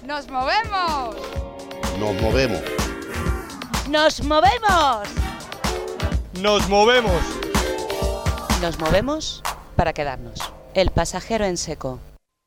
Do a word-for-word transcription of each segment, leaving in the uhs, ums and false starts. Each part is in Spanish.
¡Nos movemos! Nos movemos. ¡Nos movemos! ¡Nos movemos! Nos movemos para quedarnos. El pasajero en seco.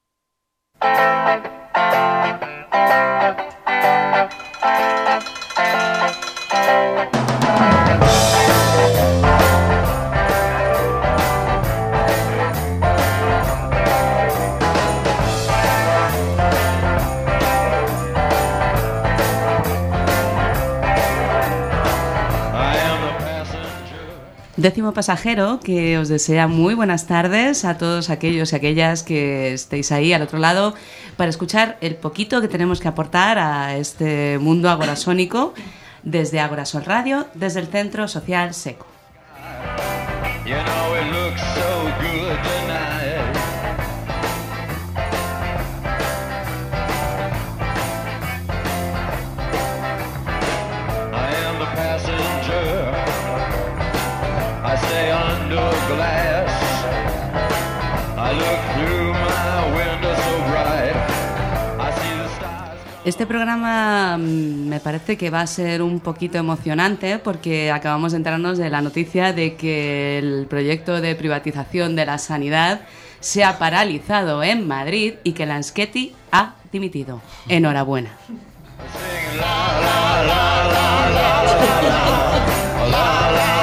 Décimo pasajero, que os desea muy buenas tardes a todos aquellos y aquellas que estéis ahí al otro lado para escuchar el poquito que tenemos que aportar a este mundo agorasónico desde Agorasol Radio, desde el Centro Social Seco. You know it looks so good tonight. I am the passenger. I stay under glass. I look through my window so bright. I see the stars. Este programa mm, me parece que va a ser un poquito emocionante porque acabamos de enterarnos de la noticia de que el proyecto de privatización de la sanidad se ha paralizado en Madrid y que Laschetti ha dimitido. Enhorabuena. Sing la la la la la la la la.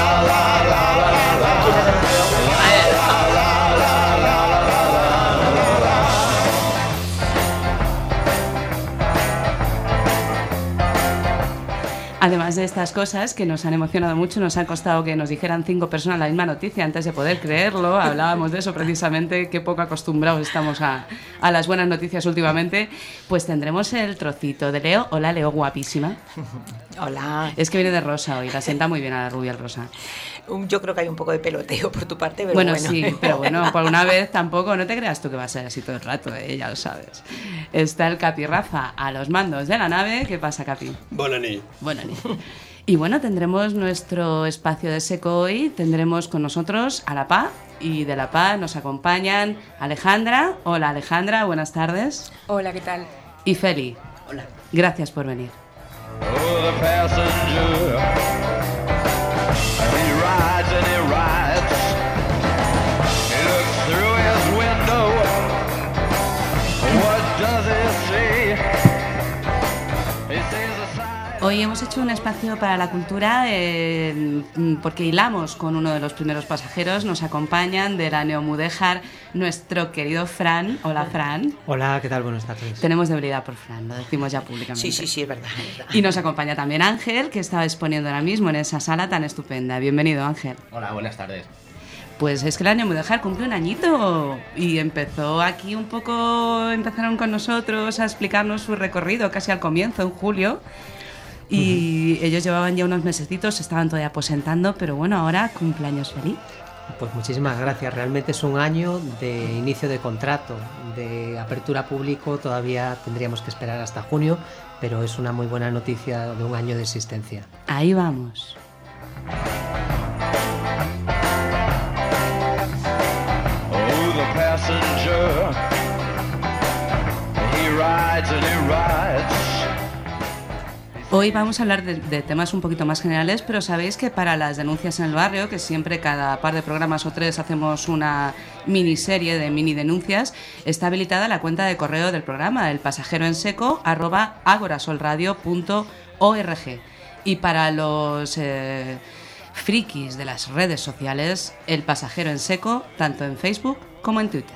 Además de estas cosas que nos han emocionado mucho, nos ha costado que nos dijeran cinco personas la misma noticia antes de poder creerlo. Hablábamos de eso precisamente, qué poco acostumbrados estamos a, a las buenas noticias últimamente. Pues tendremos el trocito de Leo. Hola, Leo, guapísima. Hola. Es que viene de rosa hoy, la sienta muy bien a la rubia el rosa. Yo creo que hay un poco de peloteo por tu parte, pero bueno. Bueno, sí, pero bueno, por una vez tampoco, no te creas tú que va a ser así todo el rato, ¿eh? Ya lo sabes. Está el Capi Rafa a los mandos de la nave. ¿Qué pasa, Capi? Buena ni. Buena ni. Y bueno, tendremos nuestro espacio de seco hoy. Tendremos con nosotros a La Paz. Y de La Paz nos acompañan Alejandra. Hola, Alejandra, buenas tardes. Hola, ¿qué tal? Y Feli. Hola. Gracias por venir. Oh, the passenger. He rides and he rides. He looks through his window. What does he see? He sees a sign. Hoy hemos hecho un espacio para la cultura eh, porque hilamos con uno de los primeros pasajeros. Nos acompañan de la Neomudéjar nuestro querido Fran. Hola, Fran. Hola, ¿qué tal? Buenas tardes. Tenemos debilidad por Fran, lo decimos ya públicamente. Sí, sí, sí, es verdad, es verdad. Y nos acompaña también Ángel, que estaba exponiendo ahora mismo en esa sala tan estupenda. Bienvenido, Ángel. Hola, buenas tardes. Pues es que la Neomudéjar cumple un añito y empezó aquí un poco, empezaron con nosotros a explicarnos su recorrido casi al comienzo, en julio. Y uh-huh. Ellos llevaban ya unos mesecitos, se estaban todavía aposentando, pero bueno, ahora cumpleaños feliz. Pues muchísimas gracias. Realmente es un año de inicio de contrato, de apertura público. Todavía tendríamos que esperar hasta junio, pero es una muy buena noticia de un año de existencia. Ahí vamos. Oh, the passenger. He rides and he rides. Hoy vamos a hablar de, de temas un poquito más generales, pero sabéis que para las denuncias en el barrio, que siempre cada par de programas o tres hacemos una miniserie de mini denuncias, está habilitada la cuenta de correo del programa, el pasajero en seco arroba agorasolradio punto org. Y para los eh, frikis de las redes sociales, el pasajero en seco, tanto en Facebook como en Twitter.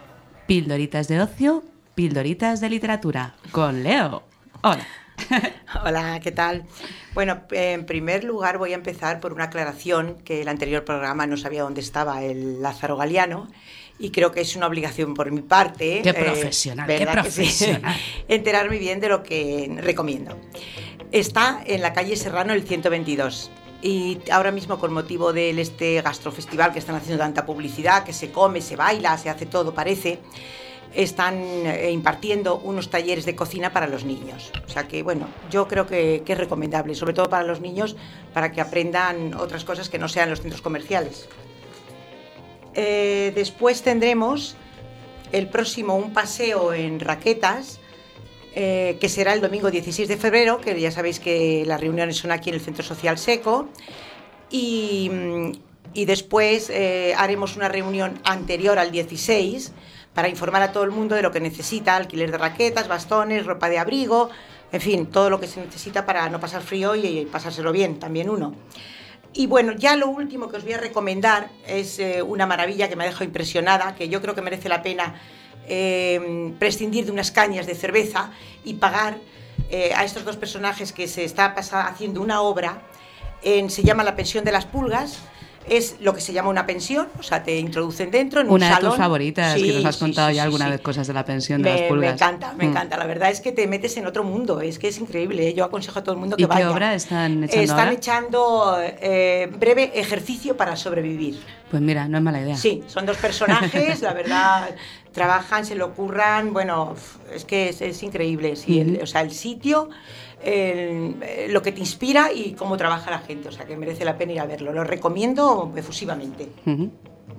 Pildoritas de ocio, pildoritas de literatura, con Leo. Hola. Hola, ¿qué tal? Bueno, en primer lugar voy a empezar por una aclaración que el anterior programa no sabía dónde estaba el Lázaro Galiano y creo que es una obligación por mi parte. Qué profesional, eh, qué profesional. Sí, enterarme bien de lo que recomiendo. Está en la calle Serrano el ciento veintidós. Y ahora mismo, con motivo del este gastrofestival que están haciendo tanta publicidad, que se come, se baila, se hace todo, parece, están eh, impartiendo unos talleres de cocina para los niños. O sea que, bueno, yo creo que, que es recomendable, sobre todo para los niños, para que aprendan otras cosas que no sean los centros comerciales. Eh, después tendremos el próximo un paseo en raquetas, Eh, que será el domingo dieciséis de febrero, que ya sabéis que las reuniones son aquí en el Centro Social Seco, y, y después eh, haremos una reunión anterior al dieciséis para informar a todo el mundo de lo que necesita: alquiler de raquetas, bastones, ropa de abrigo, en fin, todo lo que se necesita para no pasar frío y pasárselo bien, también uno. Y bueno, ya lo último que os voy a recomendar es eh, una maravilla que me ha dejado impresionada, que yo creo que merece la pena Eh, prescindir de unas cañas de cerveza y pagar eh, a estos dos personajes que se está pasa, haciendo una obra, en, se llama La Pensión de las Pulgas. Es lo que se llama una pensión, o sea, te introducen dentro en un Una salón. de tus favoritas, Sí, que nos has sí, contado sí, ya sí, alguna sí. vez cosas de La Pensión de Me, las Pulgas. me encanta, me Mm. encanta. La verdad es que te metes en otro mundo, es que es increíble. ¿eh? Yo aconsejo a todo el mundo que ¿Y vaya. qué obra están echando Están ahora? echando eh, breve ejercicio para sobrevivir. Pues mira, no es mala idea. Sí, son dos personajes, la verdad, trabajan, se lo curran, bueno, es que es, es increíble, sí, el, o sea, el sitio, el, eh, lo que te inspira y cómo trabaja la gente, o sea, que merece la pena ir a verlo, lo recomiendo efusivamente. Uh-huh.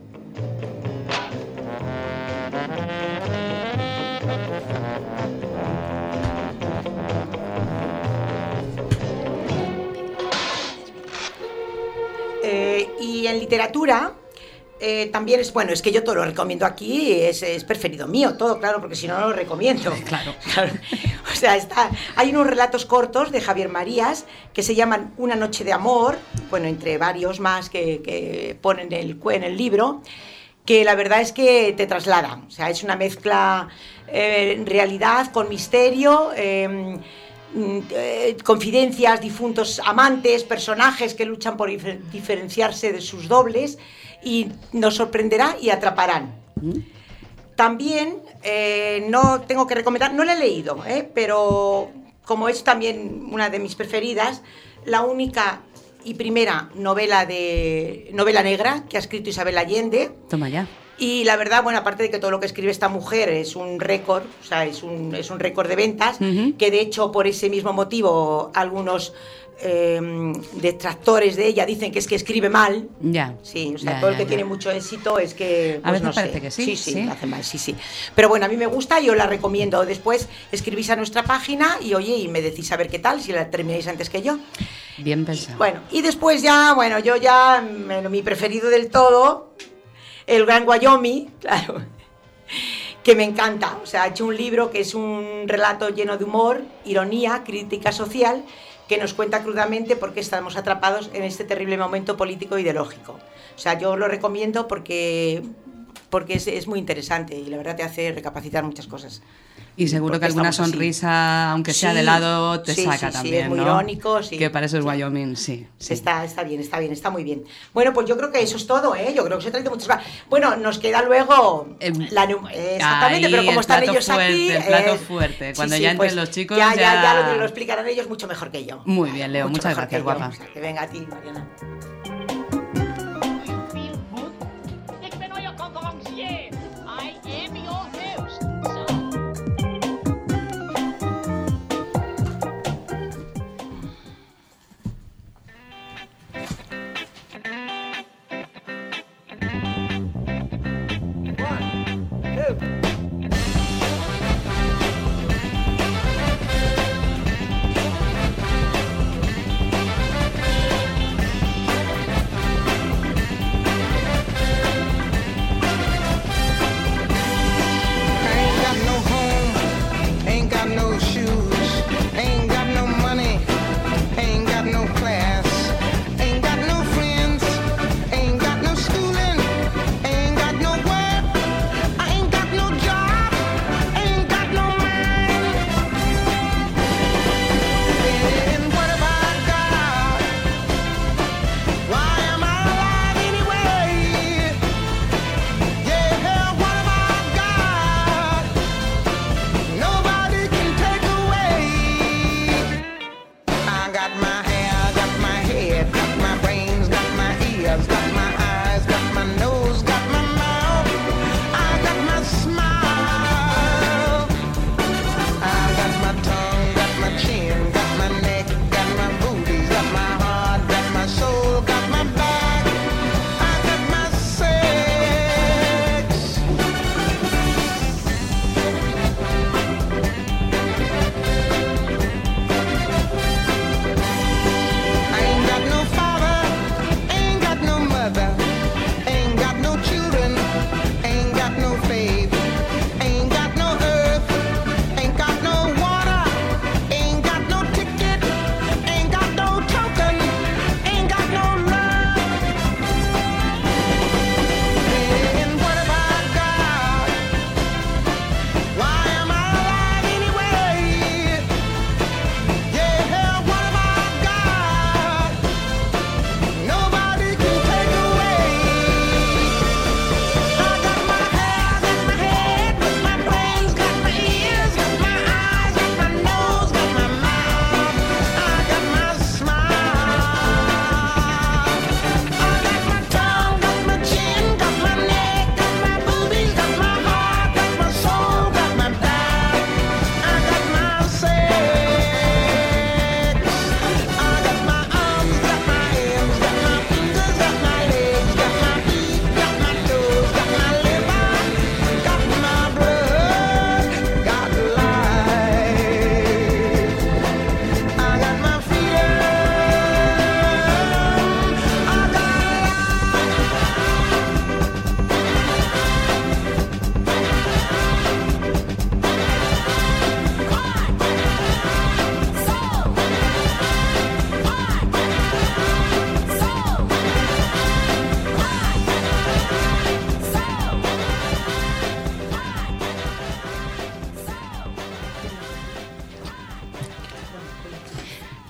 Eh, y en literatura eh, también es, bueno, es que yo todo lo recomiendo aquí, es, es preferido mío, todo, claro, porque si no, no lo recomiendo. Claro. Claro. O sea, está, hay unos relatos cortos de Javier Marías que se llaman Una noche de amor, bueno, entre varios más que, que ponen el, en el libro, que la verdad es que te traslada, o sea, es una mezcla eh, en realidad con misterio, eh, Eh, confidencias, difuntos amantes, personajes que luchan por difer- diferenciarse de sus dobles, y nos sorprenderá y atraparán. ¿Mm? También eh, no tengo que recomendar, no la he leído, eh, pero como es también una de mis preferidas, la única y primera novela de novela negra que ha escrito Isabel Allende. Toma ya. Y la verdad, bueno, aparte de que todo lo que escribe esta mujer es un récord, o sea, es un, es un récord de ventas, uh-huh. que de hecho por ese mismo motivo algunos eh, detractores de ella dicen que es que escribe mal. Ya. Sí, o sea, ya, todo el ya, que ya. tiene mucho éxito es que... Pues, a veces no parece sé. que sí. Sí, sí, sí, lo hace mal, sí, sí. Pero bueno, a mí me gusta, yo la recomiendo. Después escribís a nuestra página y oye, y me decís a ver qué tal, si la termináis antes que yo. Bien pensado. Bueno, y después ya, bueno, yo ya, mi preferido del todo, El Gran Wyoming, claro, que me encanta. O sea, ha hecho un libro que es un relato lleno de humor, ironía, crítica social, que nos cuenta crudamente por qué estamos atrapados en este terrible momento político e ideológico. O sea, yo lo recomiendo porque, porque es, es muy interesante y la verdad te hace recapacitar muchas cosas. Y seguro que alguna sonrisa, aunque sea sí, de lado, te sí, saca sí, sí, también, es muy ¿no? irónico, sí. Que para eso es sí. Wyoming, sí, sí. Está, está bien, está bien, está muy bien. Bueno, pues yo creo que eso es todo, ¿eh? Yo creo que se trata de muchas cosas. Bueno, nos queda luego Eh, la eh, exactamente, ahí, pero como el están plato ellos fuerte, aquí, el plato eh, fuerte. Cuando sí, ya sí, entren pues los chicos ya, ya, ya... ya lo, lo explicarán ellos mucho mejor que yo. Muy bien, Leo, Mucho muchas mejor gracias, que yo. guapa. O sea, que venga a ti, Mariana. Ik ben euer conferencier. I am your host. So.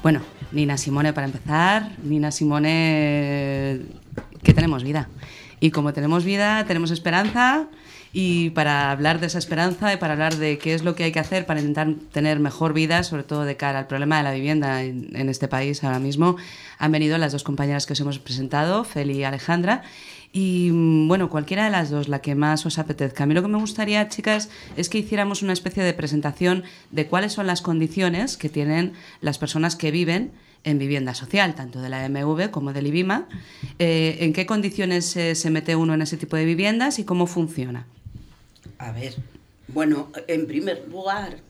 Bueno, Nina Simone para empezar. Nina Simone, que tenemos vida. Y como tenemos vida, tenemos esperanza. Y para hablar de esa esperanza y para hablar de qué es lo que hay que hacer para intentar tener mejor vida, sobre todo de cara al problema de la vivienda en, en este país ahora mismo, han venido las dos compañeras que os hemos presentado, Feli y Alejandra. Y bueno, cualquiera de las dos, la que más os apetezca. A mí lo que me gustaría, chicas, es que hiciéramos una especie de presentación de cuáles son las condiciones que tienen las personas que viven en vivienda social, tanto de la M V como del IBIMA. Eh, ¿En qué condiciones eh, se mete uno en ese tipo de viviendas y cómo funciona? A ver, bueno, en primer lugar,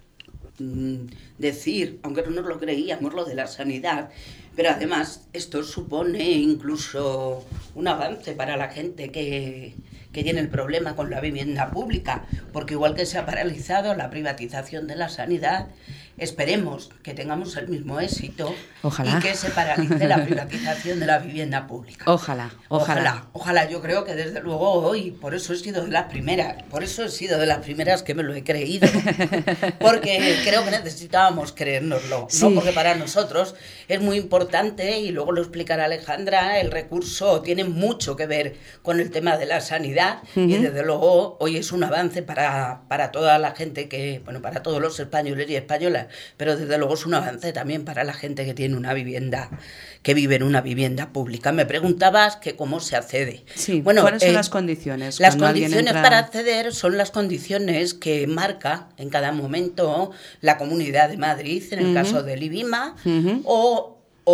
decir, aunque no nos lo creíamos, lo de la sanidad, pero además esto supone incluso un avance para la gente que, que tiene el problema con la vivienda pública, porque igual que se ha paralizado la privatización de la sanidad, esperemos que tengamos el mismo éxito. Ojalá. Y que se paralice la privatización de la vivienda pública. Ojalá, ojalá. Ojalá, ojalá. Yo creo que desde luego hoy, por eso he sido de las primeras, por eso he sido de las primeras que me lo he creído, porque creo que necesitábamos creérnoslo, Sí. ¿no? Porque para nosotros es muy importante, y luego lo explicará Alejandra, el recurso tiene mucho que ver con el tema de la sanidad, uh-huh. y desde luego hoy es un avance para, para toda la gente que, bueno, para todos los españoles y españolas, pero desde luego es un avance también para la gente que tiene una vivienda, que vive en una vivienda pública. Me preguntabas que cómo se accede. Sí, bueno, ¿cuáles son eh, las condiciones? Las cuando alguien condiciones entra... para acceder son las condiciones que marca en cada momento la Comunidad de Madrid, en el uh-huh. caso del IBIMA, uh-huh. o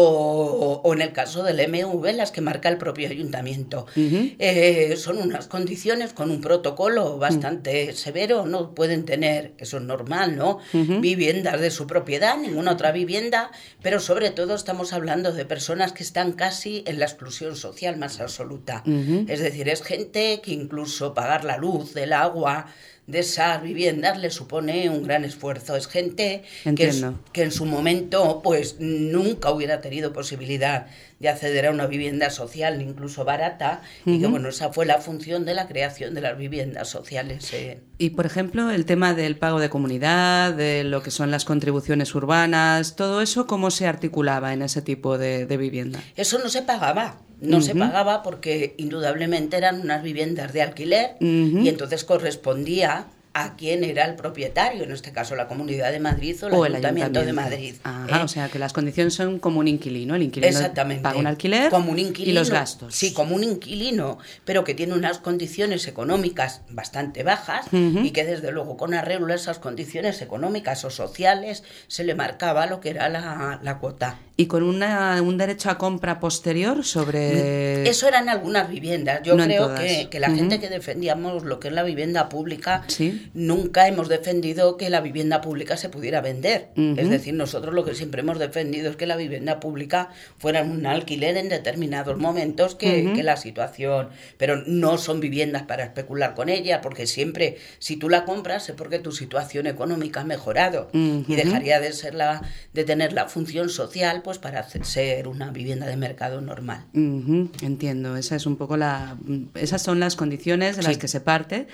O, o en el caso del M V, las que marca el propio ayuntamiento. Uh-huh. Eh, son unas condiciones con un protocolo bastante uh-huh. severo, no pueden tener, eso es normal, ¿no? Uh-huh. Viviendas de su propiedad, ninguna otra vivienda, pero sobre todo estamos hablando de personas que están casi en la exclusión social más absoluta. Uh-huh. Es decir, es gente que incluso pagar la luz, el agua de esas viviendas le supone un gran esfuerzo. Es gente que, es, que en su momento pues nunca hubiera tenido posibilidad de acceder a una vivienda social, incluso barata, uh-huh. y que bueno, esa fue la función de la creación de las viviendas sociales. Eh. Y por ejemplo, el tema del pago de comunidad, de lo que son las contribuciones urbanas, todo eso, ¿cómo se articulaba en ese tipo de, de vivienda? Eso no se pagaba. No uh-huh. se pagaba porque indudablemente eran unas viviendas de alquiler uh-huh. y entonces correspondía a quién era el propietario, en este caso la Comunidad de Madrid o el, o Ayuntamiento, el Ayuntamiento de Madrid. Ajá, ¿eh? O sea que las condiciones son como un inquilino, el inquilino Exactamente. paga un alquiler como un inquilino, y los gastos. Sí, como un inquilino, pero que tiene unas condiciones económicas bastante bajas uh-huh. y que desde luego con arreglo a esas condiciones económicas o sociales se le marcaba lo que era la, la cuota. ¿Y con una, un derecho a compra posterior sobre...? Eso eran algunas viviendas. Yo no creo que, que la uh-huh. gente que defendíamos lo que es la vivienda pública, ¿sí? Nunca hemos defendido que la vivienda pública se pudiera vender. Uh-huh. Es decir, nosotros lo que siempre hemos defendido es que la vivienda pública fuera un alquiler en determinados momentos, que, uh-huh. que la situación... Pero no son viviendas para especular con ellas, porque siempre, si tú la compras, es porque tu situación económica ha mejorado uh-huh. y dejaría de ser la de tener la función social pues para ser una vivienda de mercado normal. Uh-huh. Entiendo, esa es un poco la... Esas son las condiciones de las sí. que se parte.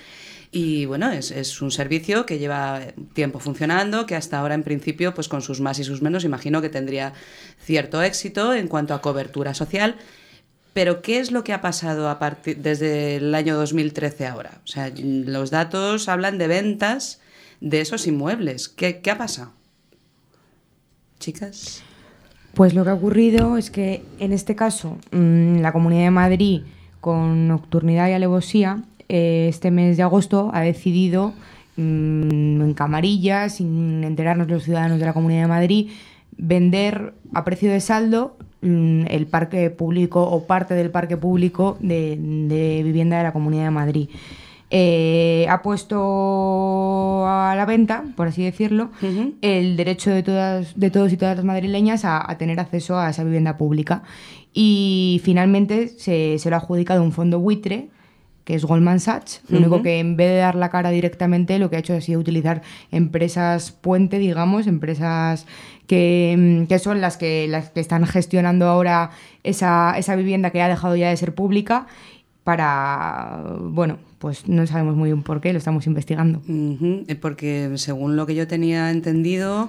Y bueno, es, es un servicio que lleva tiempo funcionando, que hasta ahora en principio, pues con sus más y sus menos, imagino que tendría cierto éxito en cuanto a cobertura social. Pero ¿qué es lo que ha pasado a partir desde el año dos mil trece ahora? O sea, los datos hablan de ventas de esos inmuebles. ¿Qué, qué ha pasado? Chicas. Pues lo que ha ocurrido es que en este caso mmm, la Comunidad de Madrid, con nocturnidad y alevosía, este mes de agosto ha decidido, mmm, en camarilla, sin enterarnos los ciudadanos de la Comunidad de Madrid, vender a precio de saldo mmm, el parque público o parte del parque público de, de vivienda de la Comunidad de Madrid. Eh, ha puesto a la venta, por así decirlo, uh-huh. el derecho de todas, de todos y todas las madrileñas a, a tener acceso a esa vivienda pública. Y finalmente se, se lo ha adjudicado un fondo buitre, que es Goldman Sachs, lo uh-huh. único que en vez de dar la cara directamente, lo que ha hecho ha sido utilizar empresas puente, digamos, empresas que, que son las que, las que están gestionando ahora esa, esa vivienda que ha dejado ya de ser pública, para, bueno, pues no sabemos muy bien por qué, lo estamos investigando. Uh-huh. Porque según lo que yo tenía entendido,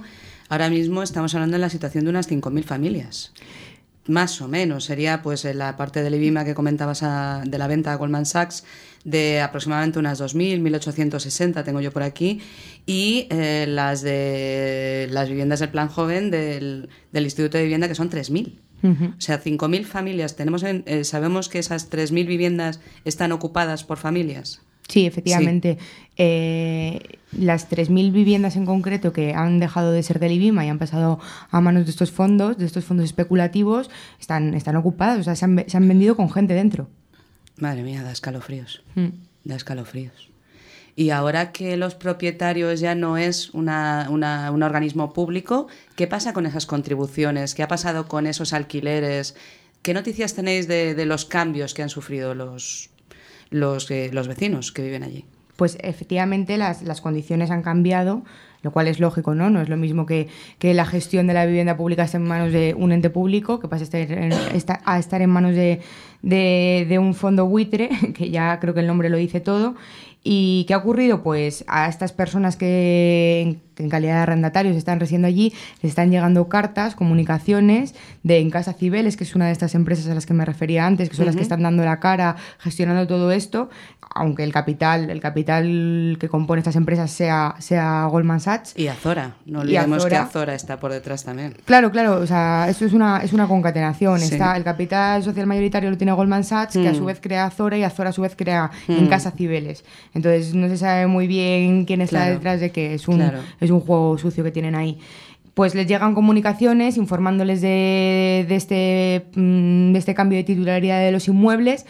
Ahora mismo estamos hablando de la situación de unas cinco mil familias. Más o menos. Sería pues la parte del IBIMA que comentabas a, de la venta a Goldman Sachs, de aproximadamente unas dos mil, mil ochocientos sesenta tengo yo por aquí, y eh, las de las viviendas del Plan Joven del, del Instituto de Vivienda, que son tres mil. Uh-huh. O sea, cinco mil familias. Tenemos en, eh, ¿sabemos que esas tres mil viviendas están ocupadas por familias? Sí, efectivamente. Sí. Eh, las tres mil viviendas en concreto que han dejado de ser del IBIMA y han pasado a manos de estos fondos, de estos fondos especulativos, están, están ocupadas, o sea, se han, se han vendido con gente dentro. Madre mía, da escalofríos. Mm. Da escalofríos. Y ahora que los propietarios ya no es una, una, un organismo público, ¿qué pasa con esas contribuciones? ¿Qué ha pasado con esos alquileres? ¿Qué noticias tenéis de, de los cambios que han sufrido los, los, eh, los vecinos que viven allí? Pues efectivamente las, las condiciones han cambiado, lo cual es lógico, ¿no? No es lo mismo que, que la gestión de la vivienda pública esté en manos de un ente público, que pasa a estar en, a estar en manos de, de, de un fondo buitre, que ya creo que el nombre lo dice todo. ¿Y qué ha ocurrido? Pues a estas personas que en calidad de arrendatarios están residiendo allí, les están llegando cartas, comunicaciones de Encasa Cibeles, que es una de estas empresas a las que me refería antes, que son uh-huh. las que están dando la cara, gestionando todo esto, aunque el capital el capital que compone estas empresas sea, sea Goldman Sachs. Y Azora, no olvidemos Azora. que Azora está por detrás también. Claro, claro, o sea, esto es una, es una concatenación. Sí. Está, el capital social mayoritario lo tiene Goldman Sachs, mm. que a su vez crea Azora, y Azora a su vez crea mm. Encasa Cibeles. Entonces no se sabe muy bien quién está claro. detrás de qué, es un, claro. es un juego sucio que tienen ahí. Pues les llegan comunicaciones informándoles de, de, este, de este cambio de titularidad de los inmuebles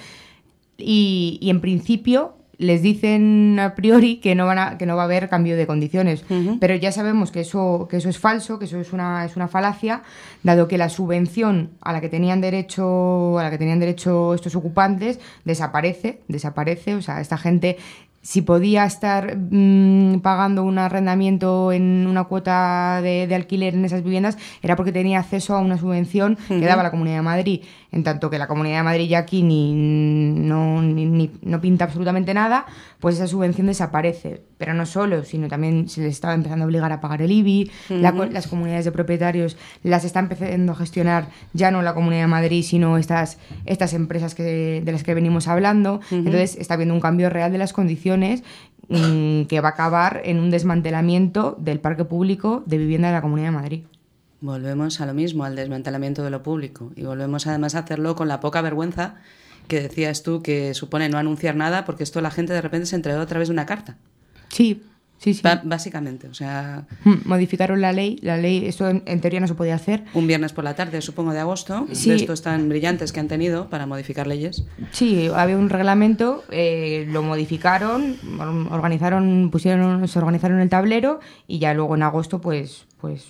y, y en principio les dicen a priori que no van a, que no va a haber cambio de condiciones, uh-huh. pero ya sabemos que eso, que eso es falso, que eso es una, es una falacia, dado que la subvención a la que tenían derecho, a la que tenían derecho estos ocupantes desaparece, desaparece, o sea, esta gente si podía estar mmm, pagando un arrendamiento en una cuota de, de alquiler en esas viviendas, era porque tenía acceso a una subvención uh-huh. que daba la Comunidad de Madrid, en tanto que la Comunidad de Madrid ya aquí ni, no, ni, ni, no pinta absolutamente nada, pues esa subvención desaparece. Pero no solo, sino también se les estaba empezando a obligar a pagar el I B I, uh-huh. la, las comunidades de propietarios las está empezando a gestionar ya no la Comunidad de Madrid, sino estas, estas empresas que, de las que venimos hablando. Uh-huh. Entonces está habiendo un cambio real de las condiciones mmm, que va a acabar en un desmantelamiento del parque público de vivienda de la Comunidad de Madrid. Volvemos a lo mismo, al desmantelamiento de lo público, y volvemos además a hacerlo con la poca vergüenza que decías tú que supone no anunciar nada, porque esto la gente de repente se entregó a través de una carta. Sí, sí, sí. Ba- básicamente, o sea... Modificaron la ley, la ley, esto en, en teoría no se podía hacer. Un viernes por la tarde, supongo, de agosto, sí. de estos tan brillantes que han tenido para modificar leyes. Sí, había un reglamento, eh, lo modificaron, organizaron, pusieron, se organizaron el tablero y ya luego en agosto, pues, pues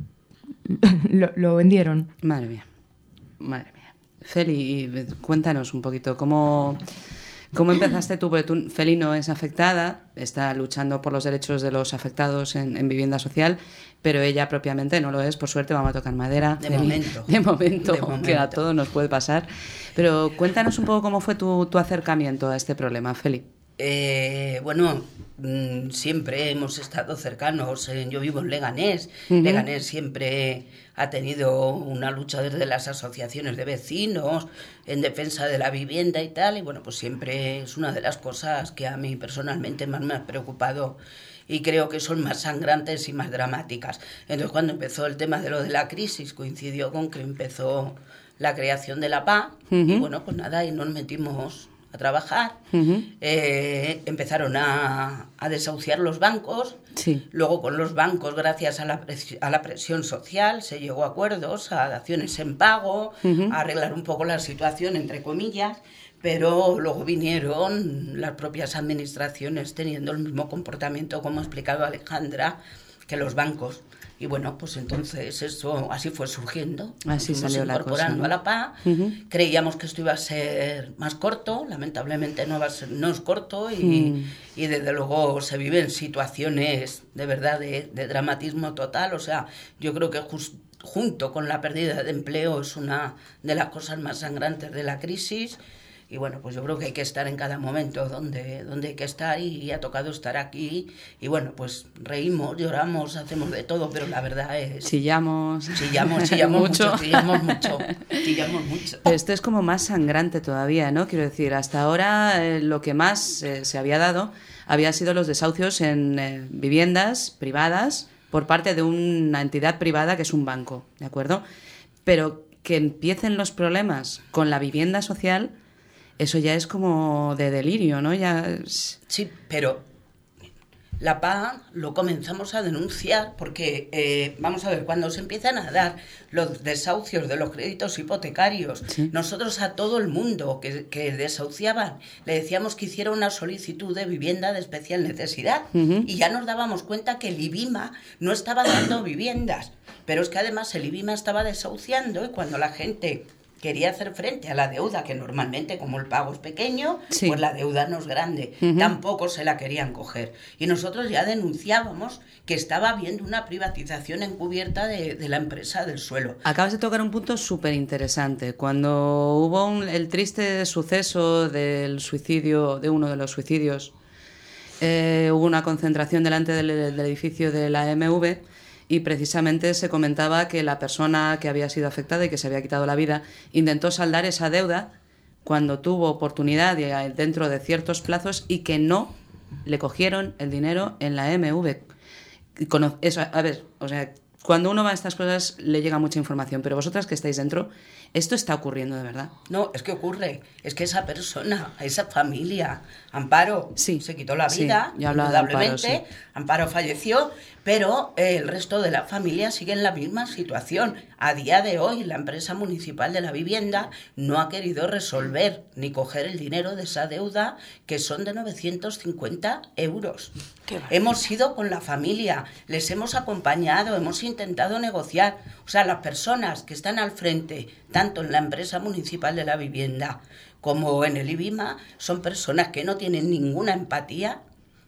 lo, lo vendieron. Madre mía, madre mía. Feli, cuéntanos un poquito, ¿cómo, cómo empezaste tú? Porque tú, Feli no es afectada, está luchando por los derechos de los afectados en, en vivienda social, pero ella propiamente no lo es, por suerte, vamos a tocar madera. De Feli. momento. De momento, De momento. que a todos nos puede pasar. Pero cuéntanos un poco cómo fue tu, tu acercamiento a este problema, Feli. Eh, bueno, mmm, siempre hemos estado cercanos. Eh, yo vivo en Leganés. Uh-huh. Leganés siempre ha tenido una lucha desde las asociaciones de vecinos en defensa de la vivienda y tal. Y bueno, pues siempre es una de las cosas que a mí personalmente más me ha preocupado y creo que son más sangrantes y más dramáticas. Entonces, cuando empezó el tema de lo de la crisis, coincidió con que empezó la creación de la P A. Uh-huh. Y bueno, pues nada, y nos metimos a trabajar, uh-huh. eh, empezaron a, a desahuciar los bancos, sí. luego con los bancos, gracias a la, pres- a la presión social, se llegó a acuerdos, a daciones en pago, uh-huh. a arreglar un poco la situación, entre comillas, pero luego vinieron las propias administraciones teniendo el mismo comportamiento, como ha explicado Alejandra, que los bancos. Y bueno, pues entonces eso así fue surgiendo. Así salió la cosa, incorporando ¿no? a la P A. Uh-huh. Creíamos que esto iba a ser más corto, lamentablemente no va a ser, no es corto y, mm. y desde luego se viven situaciones de verdad de, de dramatismo total. O sea, yo creo que just, junto con la pérdida de empleo es una de las cosas más sangrantes de la crisis. y bueno, pues yo creo que hay que estar en cada momento donde, donde hay que estar y, y ha tocado estar aquí y bueno, pues reímos, lloramos, hacemos de todo, pero la verdad es... Chillamos. Chillamos, chillamos mucho, mucho chillamos mucho, chillamos mucho. Pero esto es como más sangrante todavía, ¿no? Quiero decir, hasta ahora eh, lo que más eh, se había dado había sido los desahucios en eh, viviendas privadas por parte de una entidad privada que es un banco, ¿de acuerdo? Pero que empiecen los problemas con la vivienda social, eso ya es como de delirio, ¿no? Ya es... Sí, pero la P A lo comenzamos a denunciar porque, eh, vamos a ver, cuando se empiezan a dar los desahucios de los créditos hipotecarios, ¿sí? Nosotros a todo el mundo que, que desahuciaban le decíamos que hiciera una solicitud de vivienda de especial necesidad, uh-huh. Y ya nos dábamos cuenta que el IBIMA no estaba dando viviendas, pero es que además el IBIMA estaba desahuciando y cuando la gente quería hacer frente a la deuda, que normalmente como el pago es pequeño, sí. Pues la deuda no es grande, uh-huh. Tampoco se la querían coger. Y nosotros ya denunciábamos que estaba habiendo una privatización encubierta de, de la empresa del suelo. Acabas de tocar un punto súper interesante. Cuando hubo un, el triste suceso del suicidio, de uno de los suicidios, eh, hubo una concentración delante del, del edificio de la M V. Y precisamente se comentaba que la persona que había sido afectada y que se había quitado la vida intentó saldar esa deuda cuando tuvo oportunidad y dentro de ciertos plazos y que no le cogieron el dinero en la M V. Eso, a ver, o sea, cuando uno va a estas cosas le llega mucha información, pero vosotras que estáis dentro, ¿esto está ocurriendo de verdad? No, es que ocurre, es que esa persona, esa familia, Amparo, sí, se quitó la vida, sí, indudablemente, Amparo, sí. Amparo falleció, pero eh, el resto de la familia sigue en la misma situación. A día de hoy, la empresa municipal de la vivienda no ha querido resolver ni coger el dinero de esa deuda, que son de novecientos cincuenta euros. Hemos ido con la familia, les hemos acompañado, hemos intentado negociar. O sea, las personas que están al frente, tanto en la empresa municipal de la vivienda como en el IBIMA, son personas que no tienen ninguna empatía,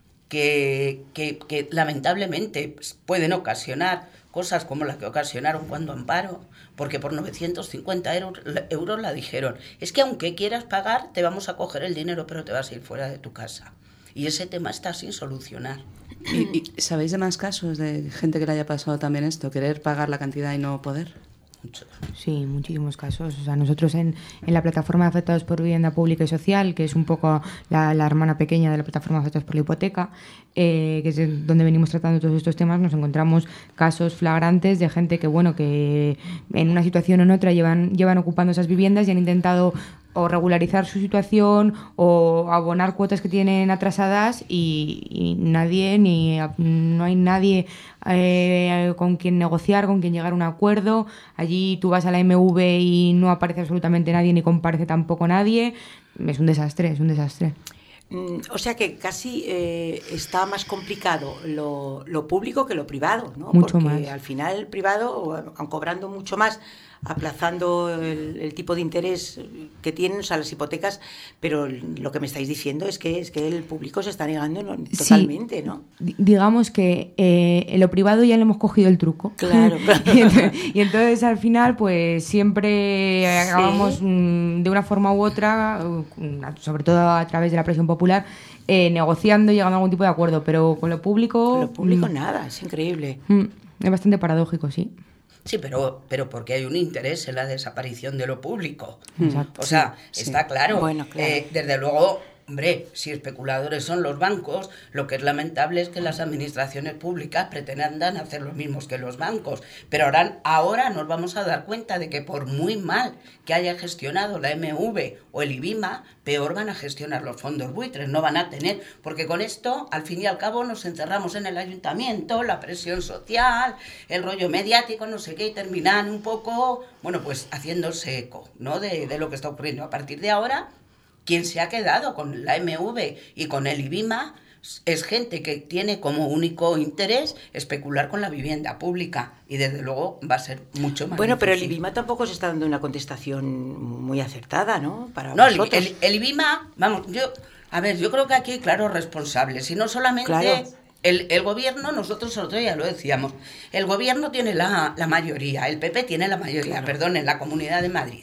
que, que, que lamentablemente pueden ocasionar cosas como las que ocasionaron cuando Amparo, porque por novecientos cincuenta euros, euros la dijeron, es que aunque quieras pagar, te vamos a coger el dinero, pero te vas a ir fuera de tu casa. Y ese tema está sin solucionar. ¿Y, y sabéis de más casos de gente que le haya pasado también esto, querer pagar la cantidad y no poder? Muchos. Sí, muchísimos casos. O sea, nosotros en, en la plataforma de afectados por vivienda pública y social, que es un poco la, la hermana pequeña de la plataforma de afectados por la hipoteca, eh, que es donde venimos tratando todos estos temas, nos encontramos casos flagrantes de gente que, bueno, que en una situación o en otra llevan, llevan ocupando esas viviendas y han intentado o regularizar su situación o abonar cuotas que tienen atrasadas y, y nadie, ni no hay nadie eh, con quien negociar, con quien llegar a un acuerdo. Allí tú vas a la M V y no aparece absolutamente nadie, ni comparece tampoco nadie. Es un desastre, es un desastre. O sea que casi eh, está más complicado lo, lo público que lo privado, ¿no? Mucho Porque más. Al final el privado, aun cobrando mucho más, aplazando el, el tipo de interés que tienen, o sea, las hipotecas, pero lo que me estáis diciendo es que es que el público se está negando no, totalmente, sí. ¿No? D- digamos que eh, en lo privado ya le hemos cogido el truco. Claro, claro. y, entonces, y entonces al final pues siempre acabamos sí. mm, de una forma u otra, sobre todo a través de la presión popular, eh, negociando y llegando a algún tipo de acuerdo, pero con lo público... Con lo público mm, nada, es increíble. Mm, es bastante paradójico, sí. Sí, pero, pero porque hay un interés en la desaparición de lo público. Exacto. O sea, sí, está sí. claro. Bueno, claro. Eh, desde luego, hombre, si especuladores son los bancos, lo que es lamentable es que las administraciones públicas pretendan hacer lo mismo que los bancos. Pero ahora, ahora nos vamos a dar cuenta de que por muy mal que haya gestionado la M V o el IBIMA, peor van a gestionar los fondos buitres, no van a tener, porque con esto, al fin y al cabo, nos encerramos en el ayuntamiento, la presión social, el rollo mediático, no sé qué, y terminan un poco, bueno, pues haciéndose eco, ¿no?, de, de lo que está ocurriendo. A partir de ahora, quien se ha quedado con la M V y con el IBIMA es gente que tiene como único interés especular con la vivienda pública y desde luego va a ser mucho más Bueno, difícil. pero el IBIMA tampoco se está dando una contestación muy acertada, ¿no? Para no, el, vosotros. el, el IBIMA, vamos, yo, a ver, yo creo que aquí hay claros responsables y no solamente... Claro. El, el gobierno, nosotros el otro día lo decíamos, el gobierno tiene la, la mayoría, el P P tiene la mayoría, Claro. perdón, en la Comunidad de Madrid.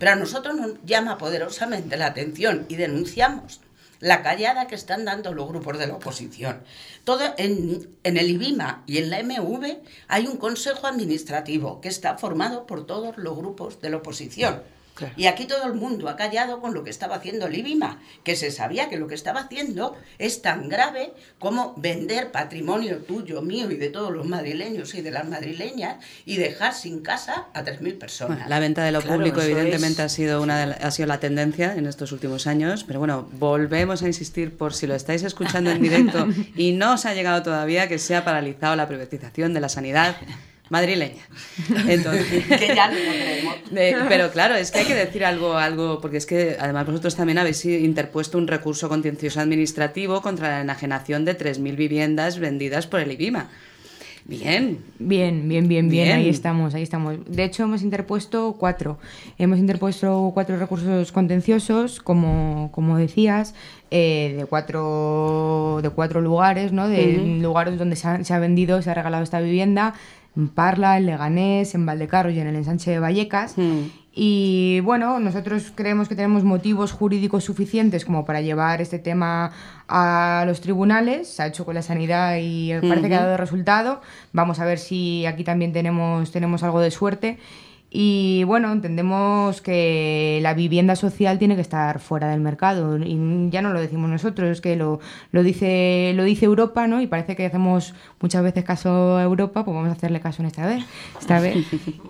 Pero a nosotros nos llama poderosamente la atención y denunciamos la callada que están dando los grupos de la oposición. Todo en, en el IBIMA y en la M V hay un consejo administrativo que está formado por todos los grupos de la oposición. Claro. Y aquí todo el mundo ha callado con lo que estaba haciendo el IBIMA, que se sabía que lo que estaba haciendo es tan grave como vender patrimonio tuyo, mío y de todos los madrileños y de las madrileñas y dejar sin casa a tres mil personas. Bueno, la venta de lo Claro, público evidentemente es... ha sido una de la, ha sido la tendencia en estos últimos años, pero bueno, volvemos a insistir por si lo estáis escuchando en directo y no os ha llegado todavía que se ha paralizado la privatización de la sanidad madrileña. Entonces, que ya no lo creemos. Eh, pero claro, es que hay que decir algo, algo, porque es que además vosotros también habéis interpuesto un recurso contencioso administrativo contra la enajenación de tres mil viviendas vendidas por el IBIMA. Bien. Bien, bien, bien, bien, Bien. ahí estamos, ahí estamos. De hecho, hemos interpuesto cuatro. Hemos interpuesto cuatro recursos contenciosos, como, como decías, eh, de cuatro de cuatro lugares, ¿no? De Uh-huh. lugares donde se ha, se ha vendido, se ha regalado esta vivienda, en Parla, en Leganés, en Valdecarros y en el ensanche de Vallecas. Uh-huh. Y bueno, nosotros creemos que tenemos motivos jurídicos suficientes como para llevar este tema a los tribunales. Se ha hecho con la sanidad y parece Uh-huh. que ha dado resultado. Vamos a ver si aquí también tenemos, tenemos algo de suerte. Y bueno, entendemos que la vivienda social tiene que estar fuera del mercado y ya no lo decimos nosotros, es que lo, lo dice lo dice Europa, ¿no? Y parece que hacemos muchas veces caso a Europa, pues vamos a hacerle caso en esta vez, esta vez. Bueno.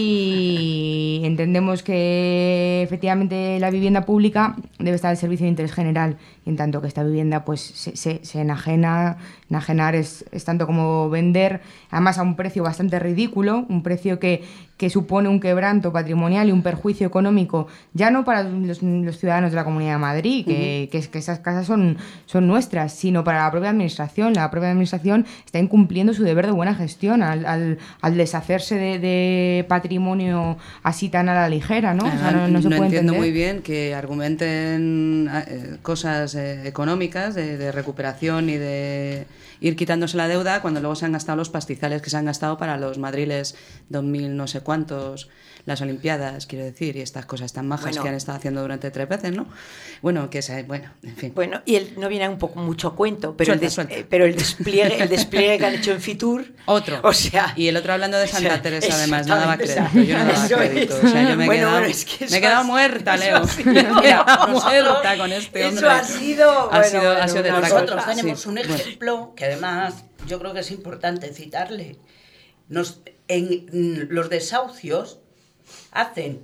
Y entendemos que efectivamente la vivienda pública debe estar al servicio de interés general, y en tanto que esta vivienda pues se, se, se enajena, enajenar es, es tanto como vender, además a un precio bastante ridículo, un precio que, que supone un quebranto patrimonial y un perjuicio económico, ya no para los, los ciudadanos de la Comunidad de Madrid, que, uh-huh. que, que esas casas son, son nuestras, sino para la propia administración. La propia administración está incumpliendo su deber de buena gestión al, al, al deshacerse de, de patrimonio así tan a la ligera, ¿no? O sea, no, no se no puede entiendo entender. muy bien que argumenten eh, cosas eh, económicas de, de recuperación y de ir quitándose la deuda cuando luego se han gastado los pastizales que se han gastado para los madriles dos mil no sé cuántos, las Olimpiadas, quiero decir, y estas cosas tan majas bueno. que han estado haciendo durante tres veces, ¿no? Bueno, que sea, bueno, en fin. Bueno, y el, no viene un poco mucho a cuento, pero, Suelta, el, des, suelta. eh, pero el despliegue el despliegue que han hecho en Fitur... Otro. O sea... Y el otro hablando de Santa o sea, Teresa, además, no daba crédito. Exactamente. Yo no daba Eso crédito. es. O sea, yo me he Bueno, quedado, bueno, es que me he quedado ha- muerta, eso Leo. ha sido- Me he quedado Nosotros- muerta con este hombre. Eso ha sido... Ha bueno, sido, bueno, ha sido de una otra Nosotros cosa. tenemos Sí. un Bueno. ejemplo que además yo creo que es importante citarle. Nos, en los desahucios hacen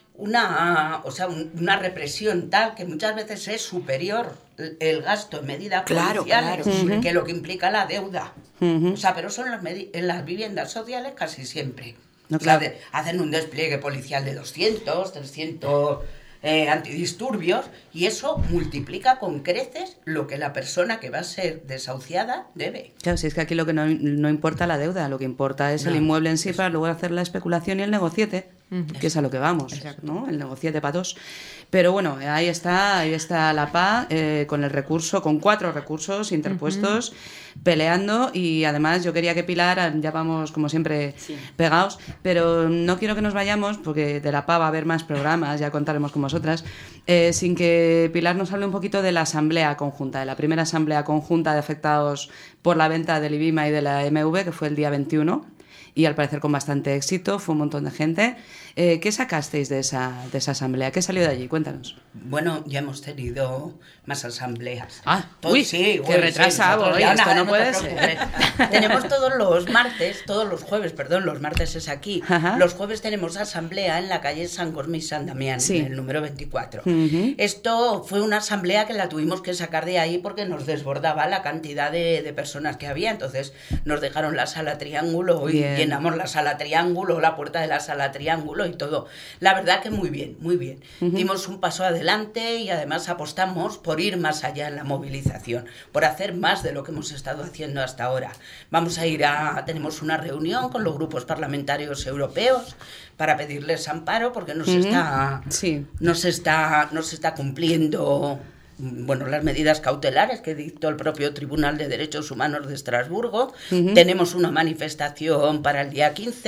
una, o sea, un- una represión tal que muchas veces es superior el, el gasto en medidas Claro, policiales claro. que lo que implica la deuda. Ujú. O sea, pero son las medi- en las viviendas sociales casi siempre. No, O sea, claro. de- hacen un despliegue policial de doscientos, trescientos eh, antidisturbios y eso multiplica con creces lo que la persona que va a ser desahuciada debe. Claro, si es que aquí lo que no, no importa la deuda, lo que importa es No, el inmueble en sí para luego hacer la especulación y el negociete, Ujú. que es a lo que vamos, ¿no? El negociete para dos. Pero bueno, ahí está, ahí está la P A eh, con el recurso, con cuatro recursos interpuestos, peleando, y además yo quería que Pilar, ya vamos como siempre pegados, pero no quiero que nos vayamos, porque de la P A va a haber más programas, ya contaremos con vosotras, eh, sin que Pilar nos hable un poquito de la asamblea conjunta, de la primera asamblea conjunta de afectados por la venta del IBIMA y de la M V, que fue el día veintiuno, y al parecer con bastante éxito, fue un montón de gente. Eh, ¿Qué sacasteis de esa, de esa asamblea? ¿Qué salió de allí? Cuéntanos. Bueno, ya hemos tenido más asambleas. Ah, Todo- uy, sí, qué uy, retrasado, nosotros oye, ya esto nada, no te puede preocupes. Tenemos todos los martes, todos los jueves, perdón, los martes es aquí. Ajá. Los jueves tenemos asamblea en la calle San Cosme y San Damián, Sí. en el número veinticuatro. Ujú. Esto fue una asamblea que la tuvimos que sacar de ahí porque nos desbordaba la cantidad de, de personas que había. Entonces nos dejaron la sala triángulo y Bien. llenamos la sala triángulo, la puerta de la sala triángulo y todo. La verdad que muy bien, muy bien. Ujú. Dimos un paso adelante y además apostamos por ir más allá en la movilización, por hacer más de lo que hemos estado haciendo hasta ahora. Vamos a ir a... tenemos una reunión con los grupos parlamentarios europeos para pedirles amparo porque nos Ujú. está... Sí. no se está, no se está cumpliendo, bueno, las medidas cautelares que dictó el propio Tribunal de Derechos Humanos de Estrasburgo. Ujú. Tenemos una manifestación para el día quince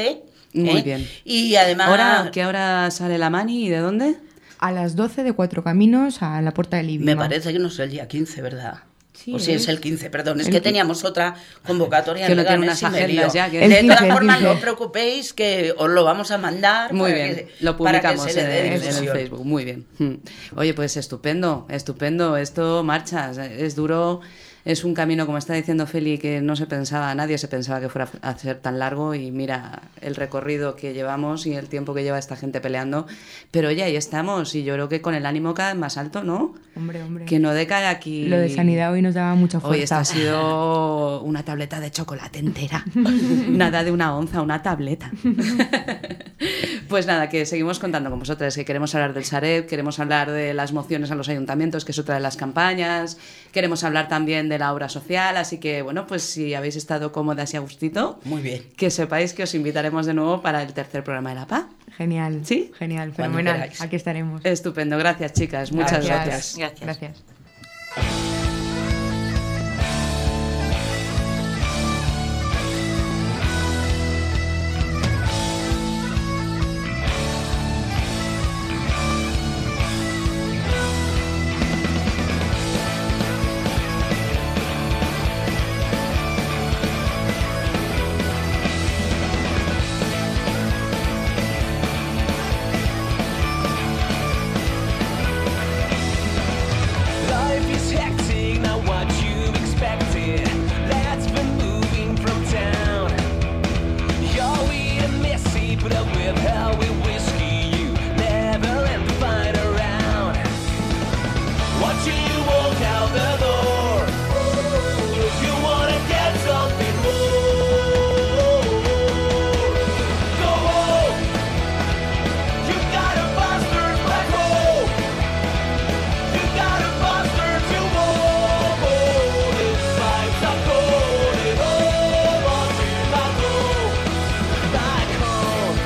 Muy ¿eh? bien. Y además... ¿Ahora, ¿Qué hora sale la Mani y de dónde? A las doce de Cuatro Caminos a la Puerta del Ibima. Me parece que no es el día quince, ¿verdad? Sí, o si es. es el quince, perdón. Es el que qui- teníamos otra convocatoria Que en no tiene Leganés unas y me agendas lío. ya, que- El De todas quince, el formas, quince. no os preocupéis que os lo vamos a mandar. Muy para bien, que- lo para que publicamos se le dé en, en el difusión. Facebook, muy bien. Hmm. Oye, pues estupendo, estupendo, esto marcha, es duro, es un camino, como está diciendo Feli, que no se pensaba, nadie se pensaba que fuera a ser tan largo y mira el recorrido que llevamos y el tiempo que lleva esta gente peleando, pero oye, ahí estamos y yo creo que con el ánimo cada vez más alto, ¿no? Hombre, hombre. Que no decae aquí. Lo de sanidad hoy nos daba mucha fuerza. Hoy esto ha sido una tableta de chocolate entera. Nada de una onza, una tableta. Pues nada, que seguimos contando con vosotras, que queremos hablar del Sareb, queremos hablar de las mociones a los ayuntamientos, que es otra de las campañas, queremos hablar también de la obra social, así que bueno, pues si habéis estado cómodas y a gustito, Muy bien. que sepáis que os invitaremos de nuevo para el tercer programa de la P A. Genial. ¿Sí? Genial, Cuando fenomenal. queráis. Aquí estaremos. Estupendo, gracias chicas, muchas gracias. Gracias. Gracias. Life is hectic, not what you expected. That's been moving from town. You're weird and messy, put up with hell with whiskey. You never end to fight around. Watching you walk out the door. You wanna get something more. Go home. You got a bastard black hole. You got a buster to hold. It's life's a cold. It all wants to not go back home.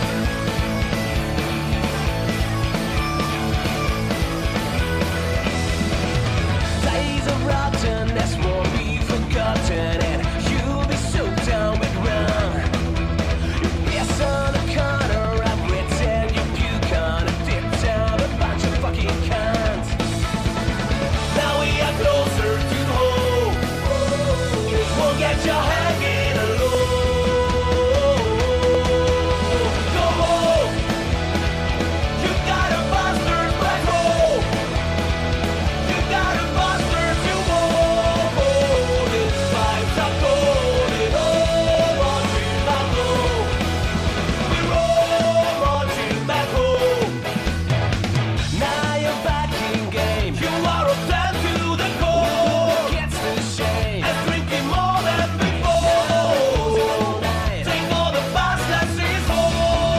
Days of rottenness won't be forgotten, and you'll be soaked down with rum. You piss on a corner, I've written you puke on a dip down a bunch of fucking cunts. Now we are closer to home. We'll get you hanging alone. Go home. You got a bastard black hole. You got a bastard to hold. It's life's a cold. It all wants you back home. We all want you back home. Now you're back in game. You are a plan to the core. Gets the shame. And drinking more than before. Take all the fast that is home.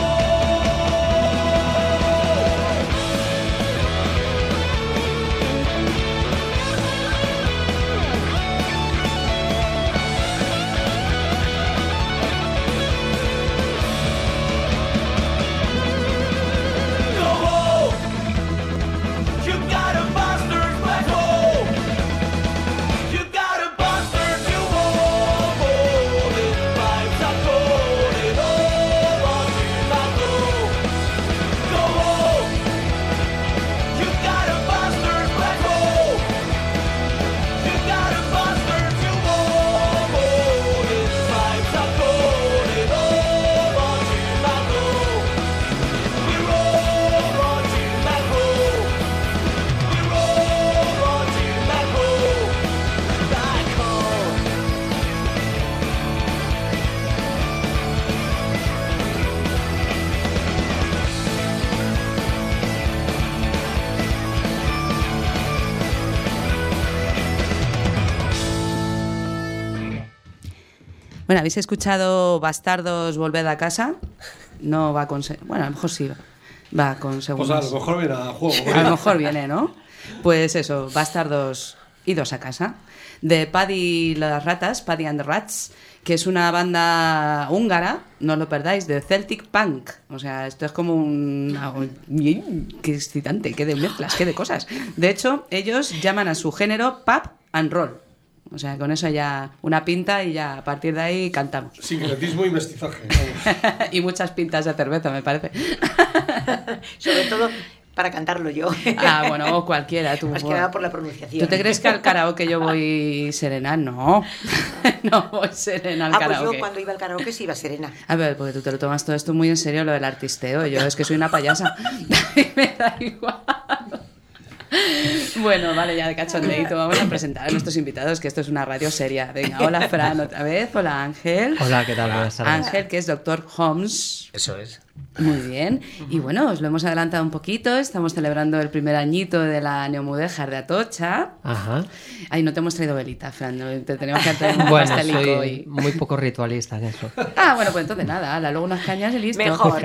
Go home. You got a bastard black hole. You got a bastard to hold. It vibes are cold. It all wants you back home. Go home. You got a bastard black hole. You got a bastard to hold. It vibes are cold. It all wants you back home. We all want you back home. We all want you back home. Back home. Bueno, ¿habéis escuchado Bastardos volved a casa? No va con... se- Bueno, a lo mejor sí va, va con Pues segundas. a lo mejor viene a juego. A lo mejor viene, ¿no? Pues eso, Bastardos idos a casa. De Paddy y las ratas, Paddy and the Rats, que es una banda húngara, no os lo perdáis, de Celtic Punk. O sea, esto es como un... Qué excitante, qué de mezclas, qué de cosas. De hecho, ellos llaman a su género pub and roll. O sea, con eso ya una pinta y ya a partir de ahí cantamos. Sincretismo y mestizaje. Vamos. Y muchas pintas de cerveza, me parece. Sobre todo para cantarlo yo. Ah, bueno, o cualquiera. Tú, Más que nada por la pronunciación. ¿Tú te crees que al karaoke yo voy serena? No, no voy serena al ah, karaoke. pues yo cuando iba al karaoke sí iba serena. A ver, porque tú te lo tomas todo esto muy en serio, lo del artisteo. Yo es que soy una payasa. Me da igual. Bueno, vale, ya de cachondeito vamos a presentar a nuestros invitados, que esto es una radio seria. Venga, hola Fran otra vez, hola Ángel. Hola, ¿qué tal? Buenas tardes. Ángel, que es doctor Holmes. Eso es. Muy bien. Y bueno, os lo hemos adelantado un poquito. Estamos celebrando el primer añito de la Neomudéjar de Atocha. Ajá. Ay, no te hemos traído velita, Fran. No, te tenemos que traer un bueno, pastelico. Soy y... muy poco ritualista en eso. Ah, bueno, pues entonces nada, ala, luego unas cañas y listo. Mejor.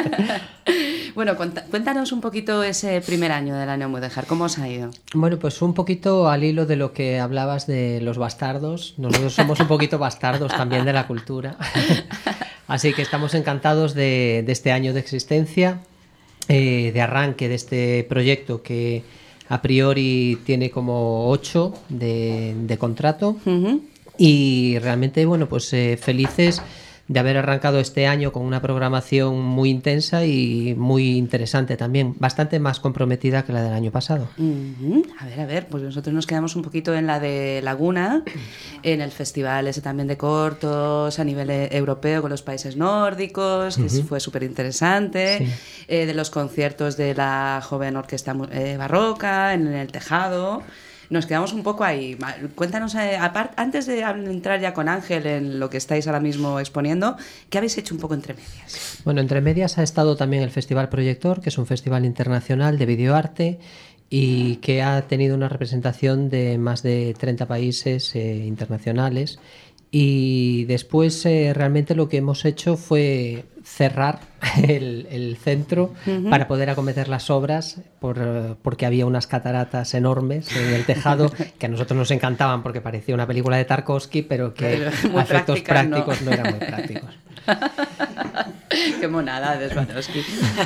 Bueno, cuéntanos un poquito ese primer año de la Neomudéjar. ¿Cómo os ha ido? Bueno, pues un poquito al hilo de lo que hablabas de los bastardos. Nosotros somos un poquito bastardos también de la cultura. Así que estamos encantados de, de este año de existencia, eh, de arranque de este proyecto que a priori tiene como ocho de, de contrato. Uh-huh. Y realmente, bueno, pues eh, felices de haber arrancado este año con una programación muy intensa y muy interesante también, bastante más comprometida que la del año pasado. Uh-huh. A ver, a ver, pues nosotros nos quedamos un poquito en la de Laguna, en el festival ese también de cortos a nivel europeo con los países nórdicos, que uh-huh. fue súper interesante, sí. eh, de los conciertos de la joven orquesta eh, barroca, en el Tejado. Nos quedamos un poco ahí. Cuéntanos, eh, apart, antes de entrar ya con Ángel en lo que estáis ahora mismo exponiendo, ¿qué habéis hecho un poco entre medias? Bueno, entre medias ha estado también el Festival Proyector, que es un festival internacional de videoarte y que ha tenido una representación de más de treinta países eh, internacionales. Y después eh, realmente lo que hemos hecho fue cerrar el, el centro uh-huh. para poder acometer las obras por, porque había unas cataratas enormes en el tejado que a nosotros nos encantaban porque parecía una película de Tarkovsky, pero que a efectos prácticos no. no eran muy prácticos. Qué monada de Swarovski.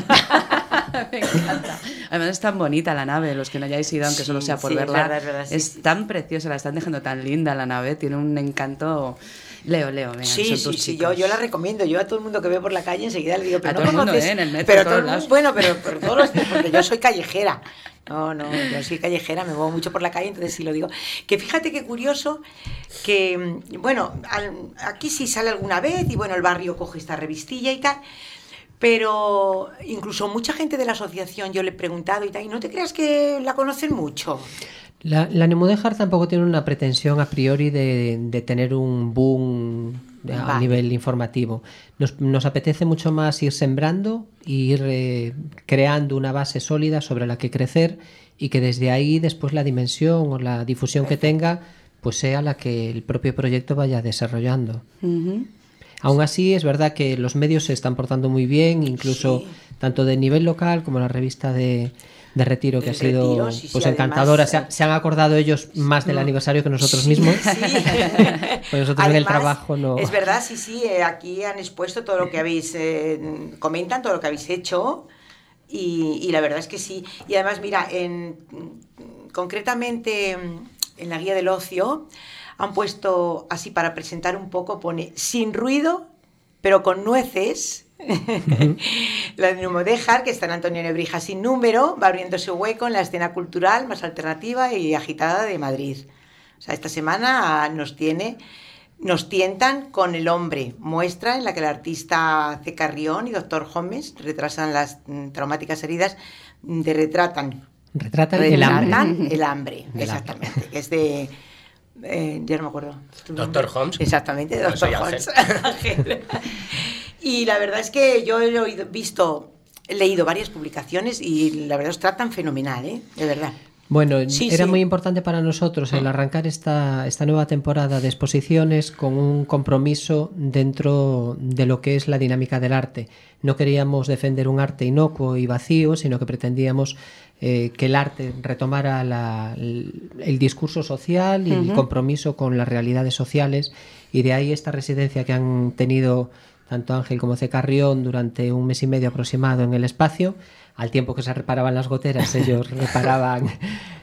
Me encanta. Además es tan bonita la nave, los que no hayáis ido, aunque sí, solo sea por sí, verla, es, verdad, es, verdad, sí, es sí. tan preciosa, la están dejando tan linda la nave, tiene un encanto. Leo, Leo, venga, sí, son sí, sí, yo, yo la recomiendo. Yo a todo el mundo que veo por la calle enseguida le digo, pero a no todo el mundo, conoces, ¿eh? En el metro, pero todos todo, lados. Bueno, pero, pero todos los, porque yo soy callejera. No, no, yo soy callejera, me muevo mucho por la calle, entonces sí lo digo. Que fíjate qué curioso que, bueno, al, aquí sí sale alguna vez y bueno, el barrio coge esta revistilla y tal, pero incluso mucha gente de la asociación yo le he preguntado y tal, y no te creas que la conocen mucho. La, la Neomudéjar tampoco tiene una pretensión a priori de, de tener un boom a vale. nivel informativo. Nos, nos apetece mucho más ir sembrando e ir eh, creando una base sólida sobre la que crecer y que desde ahí después la dimensión o la difusión que tenga pues sea la que el propio proyecto vaya desarrollando. Uh-huh. Aún así es verdad que los medios se están portando muy bien, incluso sí. tanto de nivel local como la revista de de Retiro, que el ha sido retiro, sí, pues sí, encantadora. Además, se, se han acordado ellos más del aniversario que nosotros mismos. Sí. Pues nosotros además, en el trabajo no. Es verdad, sí, sí, eh, aquí han expuesto todo lo que habéis, eh, comentan todo lo que habéis hecho y, y la verdad es que sí. Y además, mira, en, concretamente en la guía del ocio han puesto así para presentar un poco, pone sin ruido, pero con nueces. Uh-huh. La Neomudéjar, que está en Antonio Nebrija sin número, va abriéndose hueco en la escena cultural más alternativa y agitada de Madrid. O sea, esta semana nos tiene, nos tientan con El hombre, muestra en la que el artista C. Carrión y doctor Holmes retrasan las traumáticas heridas de retratan. Retratan, retratan el hambre. El hambre, exactamente. Es de eh, ya no me acuerdo. Doctor Holmes. Exactamente, de doctor Holmes. Y la verdad es que yo he visto, he leído varias publicaciones y la verdad os tratan fenomenal, ¿eh? De verdad. Bueno, sí, era sí. muy importante para nosotros el arrancar esta, esta nueva temporada de exposiciones con un compromiso dentro de lo que es la dinámica del arte. No queríamos defender un arte inocuo y vacío, sino que pretendíamos eh, que el arte retomara la, el, el discurso social y uh-huh. el compromiso con las realidades sociales, y de ahí esta residencia que han tenido tanto Ángel como C. Carrión durante un mes y medio aproximado en el espacio. Al tiempo que se reparaban las goteras, ellos reparaban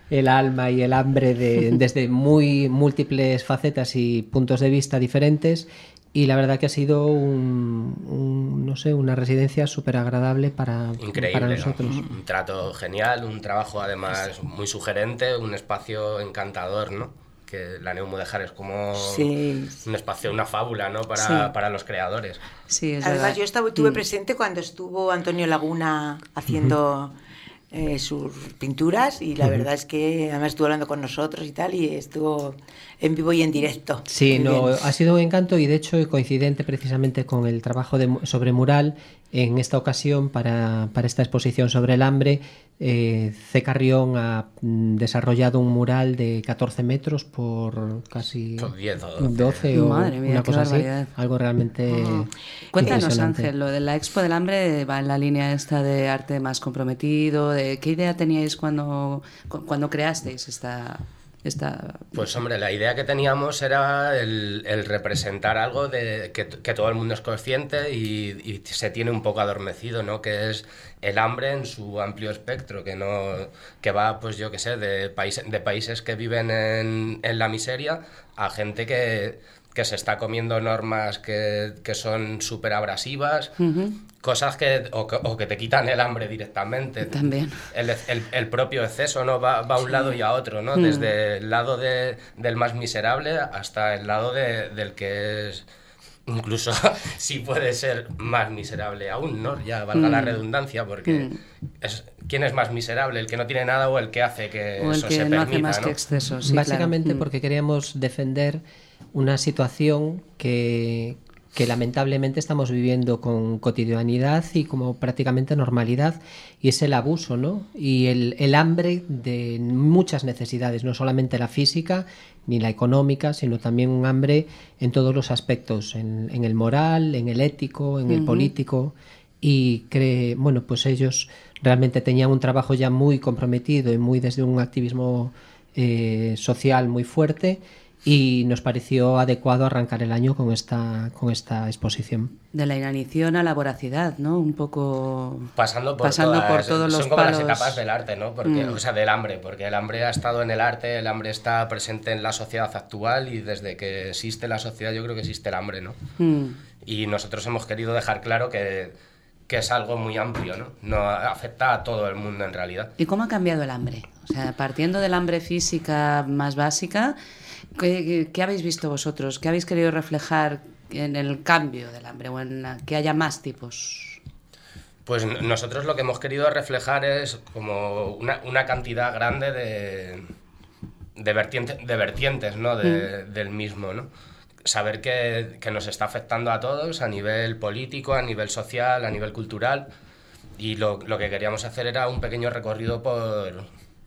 el alma y el hambre de, desde muy múltiples facetas y puntos de vista diferentes. Y la verdad que ha sido un, un no sé, una residencia súper agradable para, Increíble, para nosotros. ¿no? Un trato genial, un trabajo además muy sugerente, un espacio encantador, ¿no? Que la Neumudejar es como sí. un espacio, una fábula, ¿no? Para, Sí. para los creadores. Sí, es Además, verdad. yo estaba, estuve Mm. presente cuando estuvo Antonio Laguna haciendo eh, sus pinturas y la Ujú. verdad es que además estuvo hablando con nosotros y tal y estuvo en vivo y en directo. Sí, Muy no, bien. ha sido un encanto y de hecho coincidente precisamente con el trabajo de, mu- sobre mural en esta ocasión para, para esta exposición sobre el hambre. eh, C. Carrión ha mm, desarrollado un mural de catorce metros por casi Por diez o doce. doce o Madre mía, una qué cosa así, barbaridad. algo realmente Cuéntanos, impresionante. Ángel, lo de la Expo del Hambre va en la línea esta de arte más comprometido. De, ¿qué idea teníais cuando, cu- cuando creasteis esta, esta... Pues hombre, la idea que teníamos era el, el representar algo de que, que todo el mundo es consciente y, y se tiene un poco adormecido, ¿no? Que es el hambre en su amplio espectro, que no que va, pues yo qué sé, de, país, de países que viven en, en la miseria a gente que, que se está comiendo normas que, que son súper abrasivas, Ujú. cosas que o, que o que te quitan el hambre directamente. También. El, el, el propio exceso, ¿no? Va, va a un lado y a otro, ¿no? Mm. Desde el lado de, del más miserable hasta el lado de, del que es... Incluso sí puede ser más miserable aún, ¿no? Ya valga Mm. la redundancia, porque Mm. es, ¿quién es más miserable? ¿El que no tiene nada o el que hace que O el eso que se no permita, hace más ¿no? que exceso, sí, Básicamente claro. Mm. porque queríamos defender una situación que, que lamentablemente estamos viviendo con cotidianidad y como prácticamente normalidad, y es el abuso, ¿no? Y el, el hambre de muchas necesidades, no solamente la física ni la económica, sino también un hambre en todos los aspectos, en, en el moral, en el ético, en el Ujú. político. Y cree, bueno, pues ellos realmente tenían un trabajo ya muy comprometido y muy desde un activismo eh, social muy fuerte, y nos pareció adecuado arrancar el año con esta con esta exposición. De la inanición a la voracidad, ¿no? Un poco... Pasando por, Pasando todas, por todos son los como palos. las etapas del arte, ¿no? Porque, Mm. o sea, del hambre, porque el hambre ha estado en el arte, el hambre está presente en la sociedad actual y desde que existe la sociedad yo creo que existe el hambre, ¿no? Mm. Y nosotros hemos querido dejar claro que, que es algo muy amplio, ¿no? No afecta a todo el mundo en realidad. ¿Y cómo ha cambiado el hambre? O sea, partiendo del hambre física más básica, ¿qué, qué- qué habéis visto vosotros? ¿Qué habéis querido reflejar en el cambio del hambre o en la- que haya más tipos? Pues n- nosotros lo que hemos querido reflejar es como una, una cantidad grande de, de, vertiente- de vertientes, ¿no? De- del mismo, ¿no? Saber que, que nos está afectando a todos a nivel político, a nivel social, a nivel cultural, y lo, lo que queríamos hacer era un pequeño recorrido por,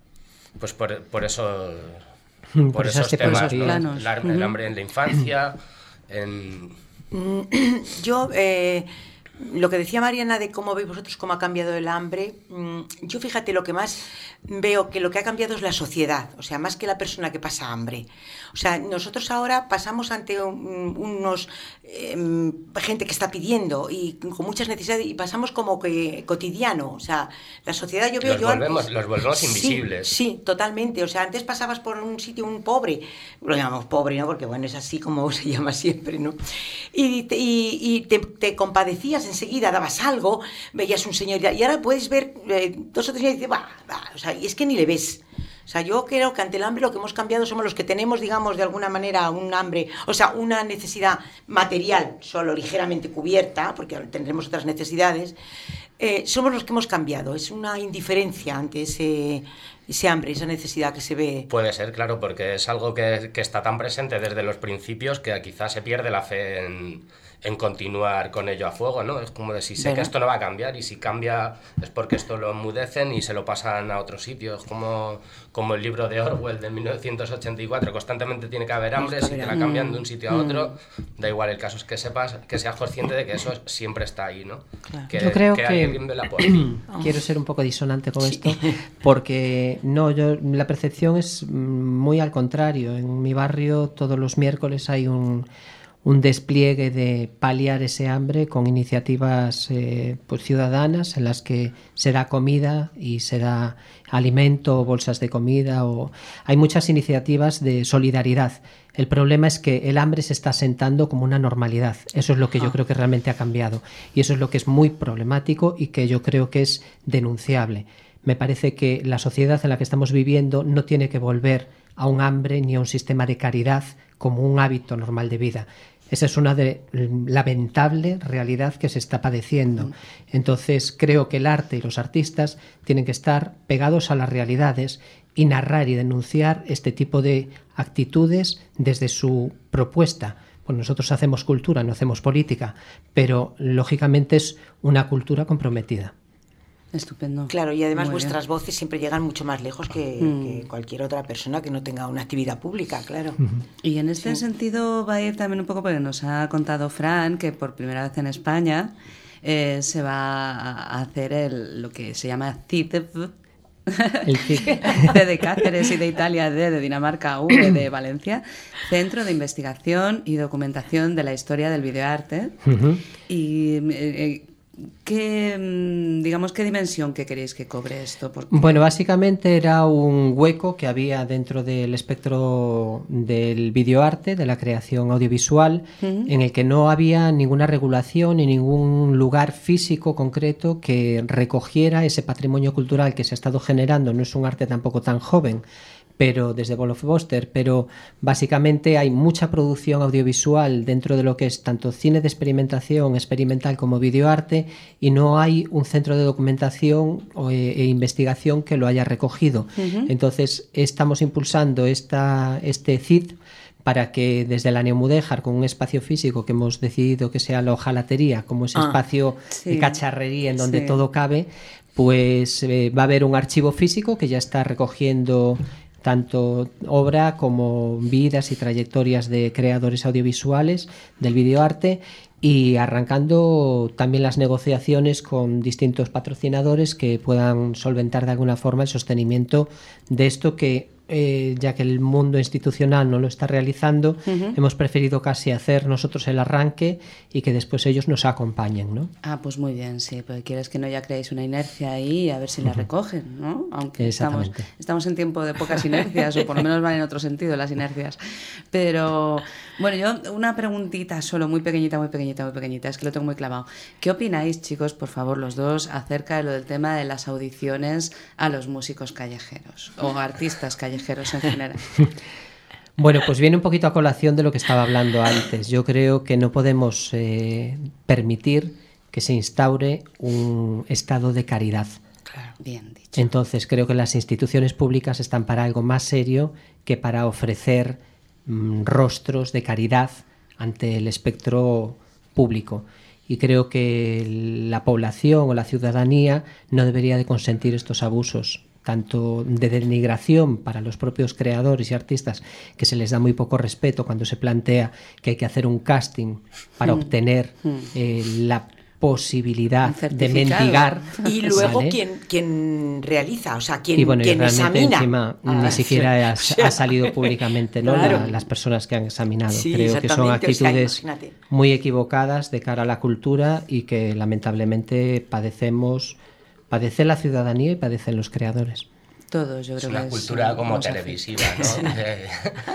pues por, por esos, Por por esas esos temas, ¿no? tipologías. planos. El, ar- el Ujú. hambre en la infancia, en... Mm, Yo, eh, lo que decía Mariana de cómo veis vosotros cómo ha cambiado el hambre, mm, yo fíjate, lo que más veo que lo que ha cambiado es la sociedad, o sea, más que la persona que pasa hambre. O sea, nosotros ahora pasamos ante un- unos eh, gente que está pidiendo y con muchas necesidades y pasamos como que cotidiano, o sea, la sociedad yo veo Los yo volvemos- antes- los volvemos Sí, invisibles. Sí, totalmente. O sea, antes pasabas por un sitio, un pobre, lo llamamos pobre, ¿no? Porque bueno, es así como se llama siempre, ¿no? Y te, y, y te, te compadecías enseguida, dabas algo, veías un señor, y ahora puedes ver eh, dos o tres señores y dices, va, va, o sea, y es que ni le ves. O sea, yo creo que ante el hambre lo que hemos cambiado somos los que tenemos, digamos, de alguna manera un hambre, o sea, una necesidad material solo ligeramente cubierta, porque tendremos otras necesidades, eh, somos los que hemos cambiado. Es una indiferencia ante ese, ese hambre, esa necesidad que se ve. Puede ser, claro, porque es algo que, que está tan presente desde los principios que quizás se pierde la fe en, en continuar con ello a fuego, ¿no? Es como de si sé ¿verdad? que esto no va a cambiar y si cambia es porque esto lo enmudecen y se lo pasan a otro sitio. Es como, como el libro de Orwell de mil novecientos ochenta y cuatro, constantemente tiene que haber hambre, si te la cambian de un sitio a otro, da igual, el caso es que sepas, que seas consciente de que eso siempre está ahí, ¿no? Claro. Que, Yo creo que, que alguien vela por quiero ser un poco disonante con esto, porque no, yo la percepción es mm, muy al contrario. En mi barrio todos los miércoles hay un, un despliegue de paliar ese hambre con iniciativas eh, pues ciudadanas en las que se da comida y se da alimento, bolsas de comida, o hay muchas iniciativas de solidaridad. El problema es que el hambre se está asentando como una normalidad. Eso es lo que yo creo que realmente ha cambiado, y eso es lo que es muy problemático y que yo creo que es denunciable. Me parece que la sociedad en la que estamos viviendo no tiene que volver a un hambre ni a un sistema de caridad como un hábito normal de vida. Esa es una de lamentable realidad que se está padeciendo. Entonces creo que el arte y los artistas tienen que estar pegados a las realidades y narrar y denunciar este tipo de actitudes desde su propuesta. Pues nosotros hacemos cultura, no hacemos política, pero lógicamente es una cultura comprometida. Estupendo. Claro, y además Muy vuestras bien. voces siempre llegan mucho más lejos que, Mm. que cualquier otra persona que no tenga una actividad pública, claro. Y en este Sí. sentido va a ir también un poco, porque nos ha contado Fran que por primera vez en España eh, se va a hacer el, lo que se llama C I T V. El C I T C de Cáceres y de Italia, D de Dinamarca, V de Valencia, Centro de Investigación y Documentación de la Historia del Videoarte. Uh-huh. Y eh, ¿qué, mm, digamos, qué dimensión que queréis que cobre esto? Porque... Bueno, básicamente era un hueco que había dentro del espectro del videoarte, de la creación audiovisual, Ujú. en el que no había ninguna regulación ni ningún lugar físico concreto que recogiera ese patrimonio cultural que se ha estado generando. No es un arte tampoco tan joven, pero desde Blockbuster, pero básicamente hay mucha producción audiovisual dentro de lo que es tanto cine de experimentación experimental como videoarte, y no hay un centro de documentación o, e, e investigación que lo haya recogido. Ujú. Entonces estamos impulsando esta, este C I D para que desde la Neomudéjar, con un espacio físico que hemos decidido que sea la hojalatería, como ese Ah, espacio sí. de cacharrería en donde Sí. todo cabe, pues eh, va a haber un archivo físico que ya está recogiendo tanto obra como vidas y trayectorias de creadores audiovisuales del videoarte, y arrancando también las negociaciones con distintos patrocinadores que puedan solventar de alguna forma el sostenimiento de esto que, eh, ya que el mundo institucional no lo está realizando, Ujú. hemos preferido casi hacer nosotros el arranque y que después ellos nos acompañen, ¿no? Ah, pues muy bien, sí, porque quieres que no ya creéis una inercia ahí, a ver si la recogen, ¿no? Aunque estamos, Exactamente. estamos en tiempo de pocas inercias, o por lo menos van en otro sentido las inercias. Pero, bueno, yo una preguntita solo, muy pequeñita, muy pequeñita, muy pequeñita, es que lo tengo muy clavado. ¿Qué opináis, chicos, por favor, los dos, acerca de lo del tema de las audiciones a los músicos callejeros, o artistas callejeros en general? Bueno, pues viene un poquito a colación de lo que estaba hablando antes. Yo creo que no podemos eh, permitir que se instaure un estado de caridad. Claro, bien dicho. Entonces creo que las instituciones públicas están para algo más serio que para ofrecer mm, rostros de caridad ante el espectro público. Y creo que la población o la ciudadanía no debería de consentir estos abusos, tanto de denigración para los propios creadores y artistas, que se les da muy poco respeto cuando se plantea que hay que hacer un casting para Mm. obtener Mm. eh, la posibilidad Un de certificado. mendigar. Y luego ¿vale? quien, quien realiza, o sea, quien, y bueno, y quien realmente examina. encima Ah, ni siquiera ha, o sea, ha salido públicamente, ¿no? claro. La- las personas que han examinado. Sí, Creo que son exactamente, o sea, actitudes imagínate. muy equivocadas de cara a la cultura y que lamentablemente padecemos, padece la ciudadanía y padecen los creadores. Todos, yo Es creo una que cultura es, como vamos a hacer. televisiva, ¿no? De,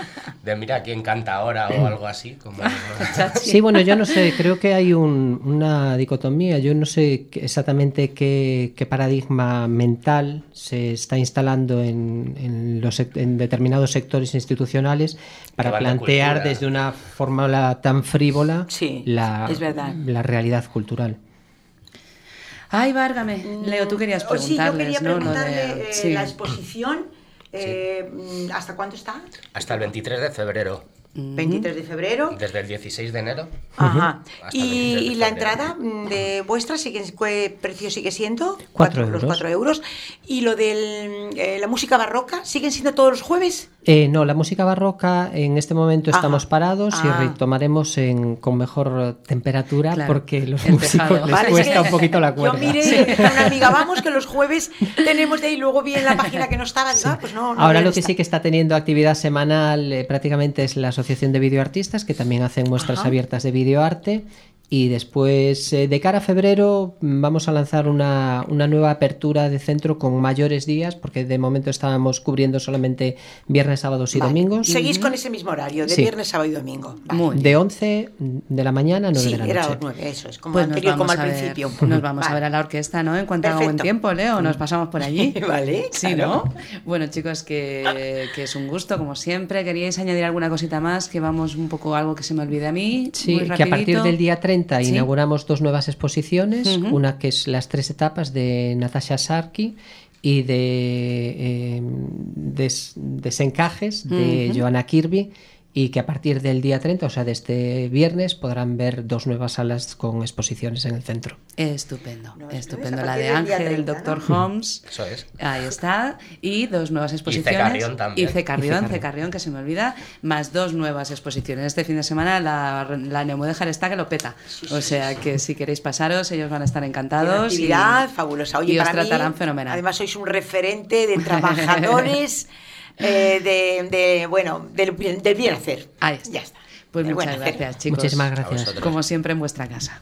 de mira quién canta ahora o algo así. Como... Sí, bueno, yo no sé, creo que hay un- una dicotomía, yo no sé qué- exactamente qué, qué paradigma mental se está instalando en, en, los, sec- en determinados sectores institucionales para van de plantear cultura. desde una forma tan frívola Sí, la, es verdad. la realidad cultural. Ay, válgame. Leo, tú querías Oh, sí, yo preguntarles, quería ¿no? Lo de- preguntarle eh, sí. la exposición, eh, mm, ¿hasta cuándo está? Hasta el veintitrés de febrero. veintitrés de febrero. Desde el dieciséis de enero. Ajá. Hasta el Y, veintitrés de y la febrero. entrada mm, de vuestra, sigue, ¿qué precio sigue siendo? Cuatro Los euros. cuatro euros. Y lo de la música barroca, ¿siguen siendo todos los jueves? Eh, no, la música barroca en este momento Ajá. estamos parados Ah. y retomaremos en, con mejor temperatura Claro, porque los el músicos tejado. les Vale, es cuesta que un poquito la cuerda. Yo miré y le dije a una amiga, vamos, que los jueves tenemos de ahí, luego vi en la página que no estaba, digo, ah, pues no, no Ahora deben lo que estar. sí que está teniendo actividad semanal eh, prácticamente es la Asociación de Videoartistas, que también hacen muestras Ajá. abiertas de videoarte. Y después, eh, de cara a febrero, mm, vamos a lanzar una, una nueva apertura de centro con mayores días, porque de momento estábamos cubriendo solamente viernes, sábados y Vale. domingos. Seguís con ese mismo horario, de Sí. viernes, sábado y domingo. Vale. Muy bien. De once de la mañana a nueve Sí, de la era noche. las nueve, eso es, como, Pues nos anterior, como vamos al a ver- principio. un poco. Nos vamos a Vale. ver a la orquesta, ¿no? En cuanto haga buen Perfecto. tiempo, Leo, nos pasamos por allí. Vale, Sí, claro. ¿no? Bueno, chicos, que, que es un gusto, como siempre. ¿Queríais añadir alguna cosita más? Que vamos un poco a algo que se me olvide a mí. Sí, muy que a partir rapidito. del día treinta Sí. inauguramos dos nuevas exposiciones, Ujú. una que es Las tres etapas de Natasha Sharkey y de eh, des- Desencajes de Ujú. Joanna Kirby, y que a partir del día treinta, o sea, de este viernes, podrán ver dos nuevas salas con exposiciones en el centro. Estupendo, No, estupendo. a La partir de del día Ángel, el treinta, doctor ¿no? Holmes. Eso es. Ahí está. Y dos nuevas exposiciones. Carrión también. Y C. Carrión, Y C. Carrión. C. Carrión, que se me olvida. Más dos nuevas exposiciones. Este fin de semana la, la Neumudéjar está que lo peta. O sea que si queréis pasaros, ellos van a estar Una encantados. actividad y, fabulosa. Oye, y os para mí, tratarán fenomenal. además sois un referente de trabajadores, eh, de, de, bueno, del, bien- del bien hacer. Ahí está. Ya está. Pues Del muchas buen hacer. gracias, chicos. Muchísimas A gracias. vosotros. Como siempre en vuestra casa.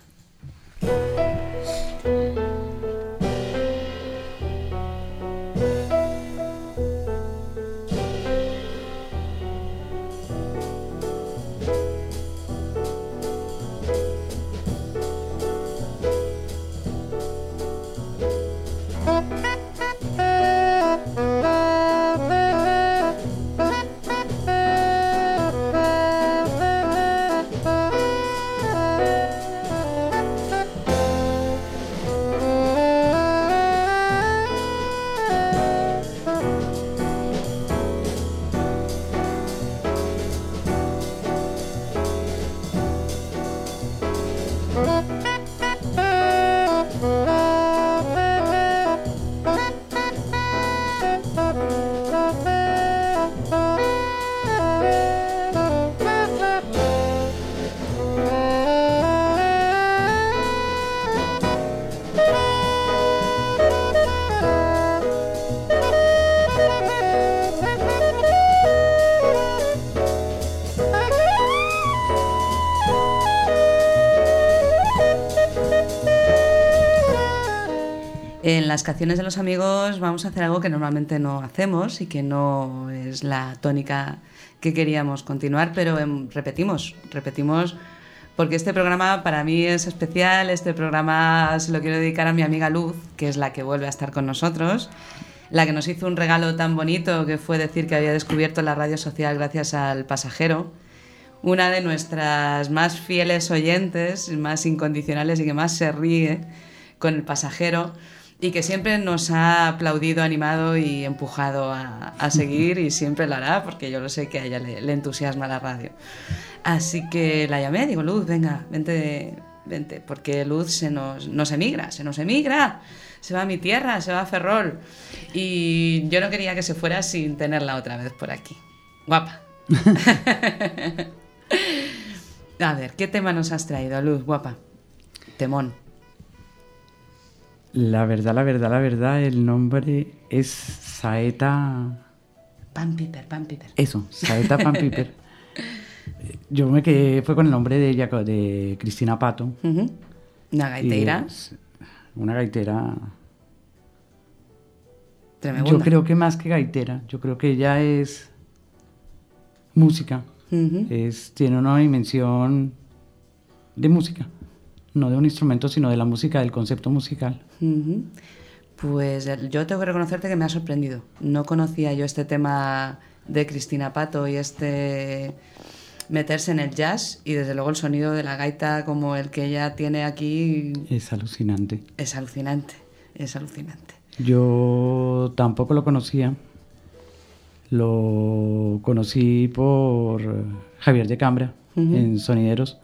En las canciones de los amigos vamos a hacer algo que normalmente no hacemos y que no es la tónica que queríamos continuar, pero em, repetimos, repetimos porque este programa para mí es especial. Este programa se lo quiero dedicar a mi amiga Luz, que es la que vuelve a estar con nosotros, la que nos hizo un regalo tan bonito que fue decir que había descubierto la radio social gracias al Pasajero, una de nuestras más fieles oyentes, más incondicionales y que más se ríe con el Pasajero, y que siempre nos ha aplaudido, animado y empujado a, a seguir, y siempre lo hará porque yo lo sé que a ella le, le entusiasma la radio. Así que la llamé, digo, Luz, venga, vente, vente, porque Luz se nos, nos emigra, se nos emigra, se va a mi tierra, se va a Ferrol, y yo no quería que se fuera sin tenerla otra vez por aquí. Guapa. A ver, ¿qué tema nos has traído, Luz, guapa? Temón. La verdad, la verdad, la verdad, el nombre es Saeta... Pan Piper, Pan Piper. Eso, Saeta Pan Piper. Yo me quedé, fue con el nombre de ella, de Cristina Pato. Uh-huh. Una gaitera. Y es una gaitera... Tremenda. Yo creo que más que gaitera, yo creo que ella es música. Uh-huh. Es, tiene una dimensión de música. No de un instrumento, sino de la música, del concepto musical. Uh-huh. Pues yo tengo que reconocerte que me ha sorprendido. No conocía yo este tema de Cristina Pato y este meterse en el jazz, y desde luego el sonido de la gaita como el que ella tiene aquí Es alucinante. es alucinante, es alucinante. Yo tampoco lo conocía. Lo conocí por Javier de Cambra, Uh-huh. en Sonideros.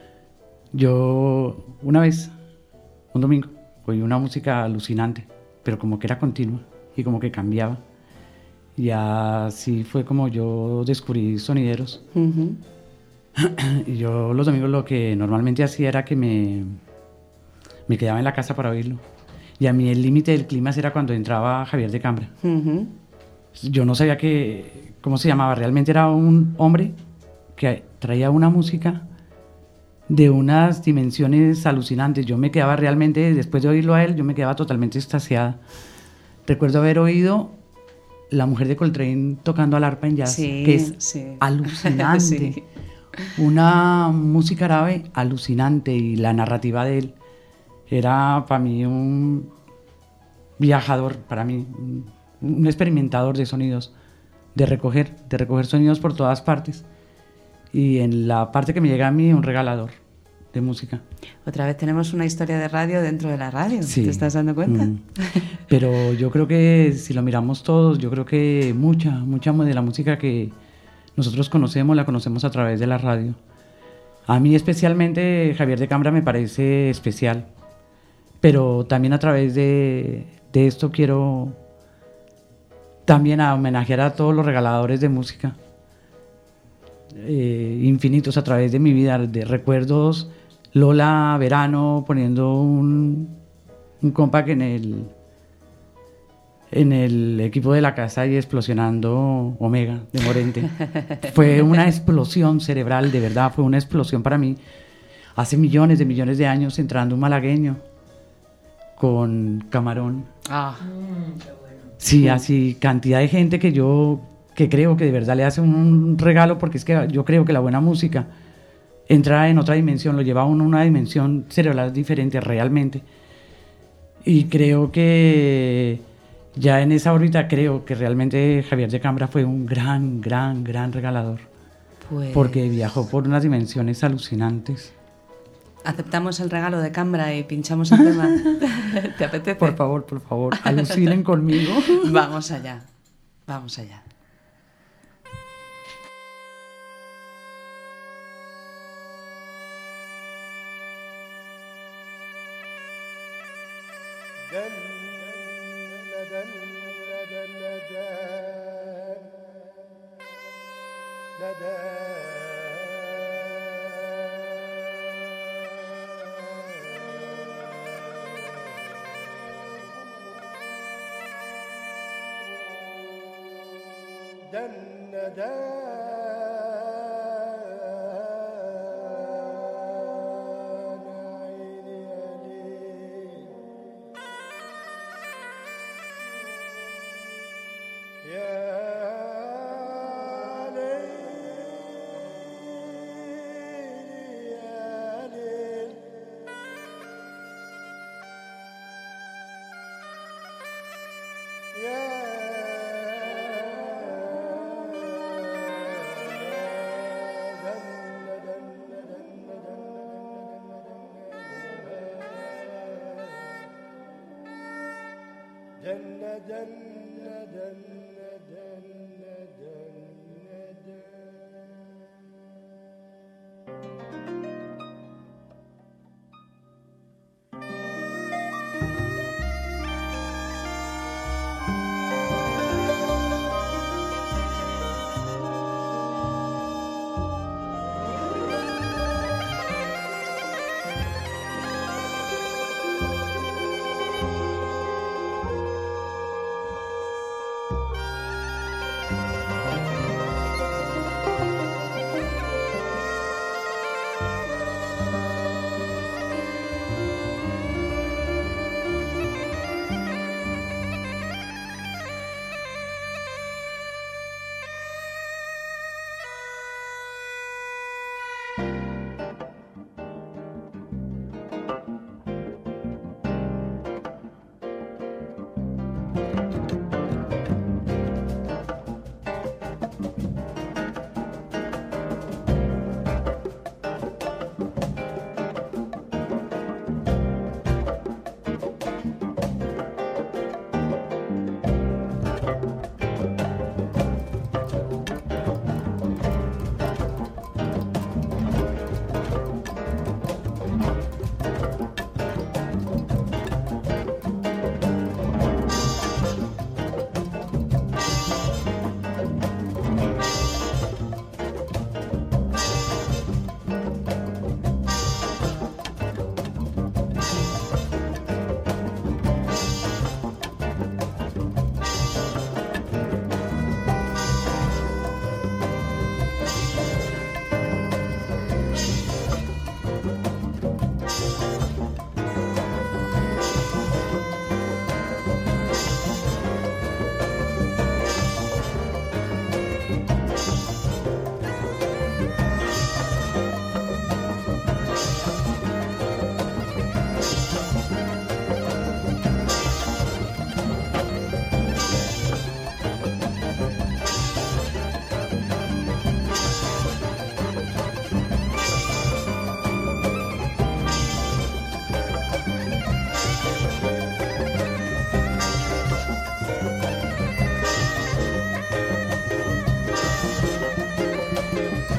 Yo una vez, un domingo, oí una música alucinante, pero como que era continua y como que cambiaba. Y así fue como yo descubrí Sonideros. Ujú. Y yo los domingos lo que normalmente hacía era que me, me quedaba en la casa para oírlo. Y a mí el límite del clima era cuando entraba Javier de Cambra. Ujú. Yo no sabía que, cómo se llamaba. Realmente era un hombre que traía una música de unas dimensiones alucinantes. Yo me quedaba realmente, después de oírlo a él, yo me quedaba totalmente extasiada. Recuerdo haber oído La Mujer de Coltrane tocando al arpa en jazz, Sí, que es sí. alucinante. Sí. Una música árabe alucinante, y la narrativa de él era para mí un viajador, para mí un, un experimentador de sonidos, de recoger, de recoger sonidos por todas partes. Y en la parte que me llega a mí, un regalador de música. Otra vez tenemos una historia de radio dentro de la radio. Sí. ¿Te estás dando cuenta? Mm. Pero yo creo que si lo miramos todos, yo creo que mucha, mucha de la música que nosotros conocemos, la conocemos a través de la radio. A mí especialmente Javier de Cambra me parece especial, pero también a través de, de esto quiero también a homenajear a todos los regaladores de música, eh, infinitos a través de mi vida, de recuerdos. Lola Verano poniendo un, un compact en el en el equipo de la casa y explosionando Omega de Morente. Fue una explosión cerebral, de verdad, fue una explosión para mí. Hace millones de millones de años, entrando un malagueño con Camarón. Ah. Sí, así cantidad de gente que yo que creo que de verdad le hace un regalo, porque es que yo creo que la buena música entra en otra dimensión, lo lleva a uno a una dimensión cerebral diferente realmente. Y creo que ya en esa órbita creo que realmente Javier de Cambra fue un gran, gran, gran regalador. Pues... Porque viajó por unas dimensiones alucinantes. Aceptamos el regalo de Cambra y pinchamos el tema. ¿Te apetece? Por favor, por favor, alucinen conmigo. Vamos allá, vamos allá.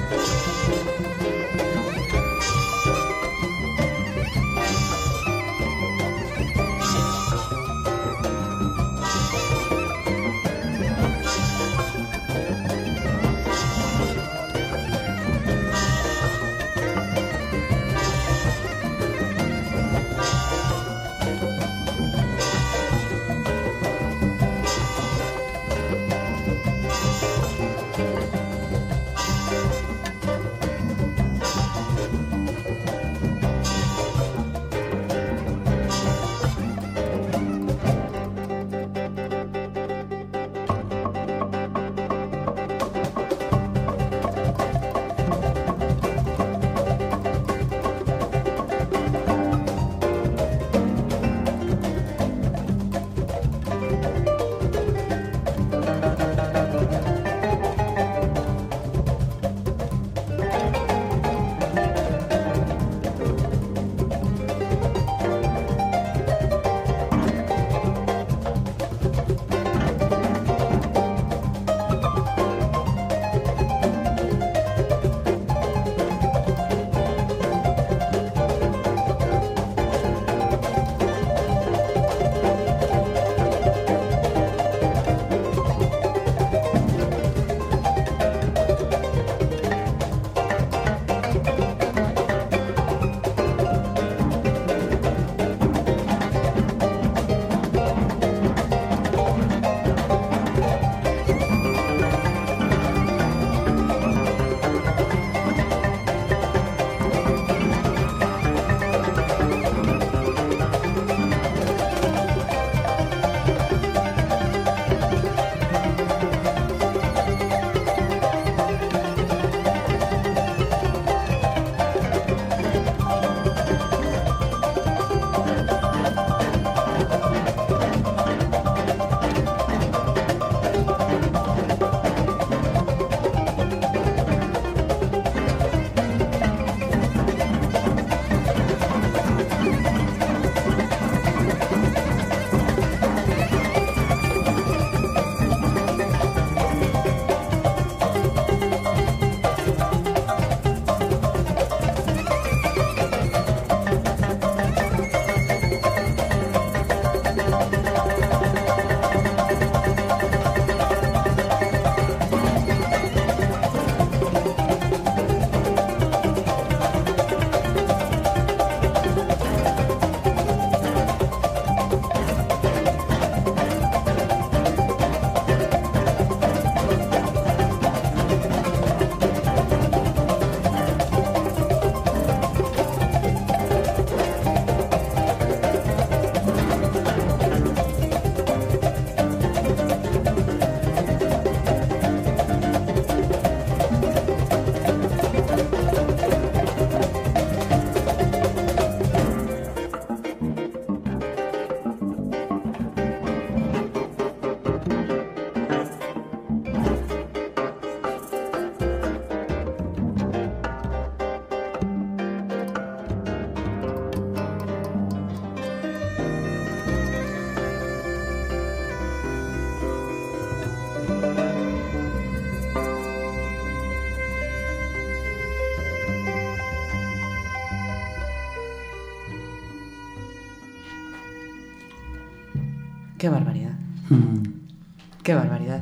Qué barbaridad. Mm. Qué barbaridad.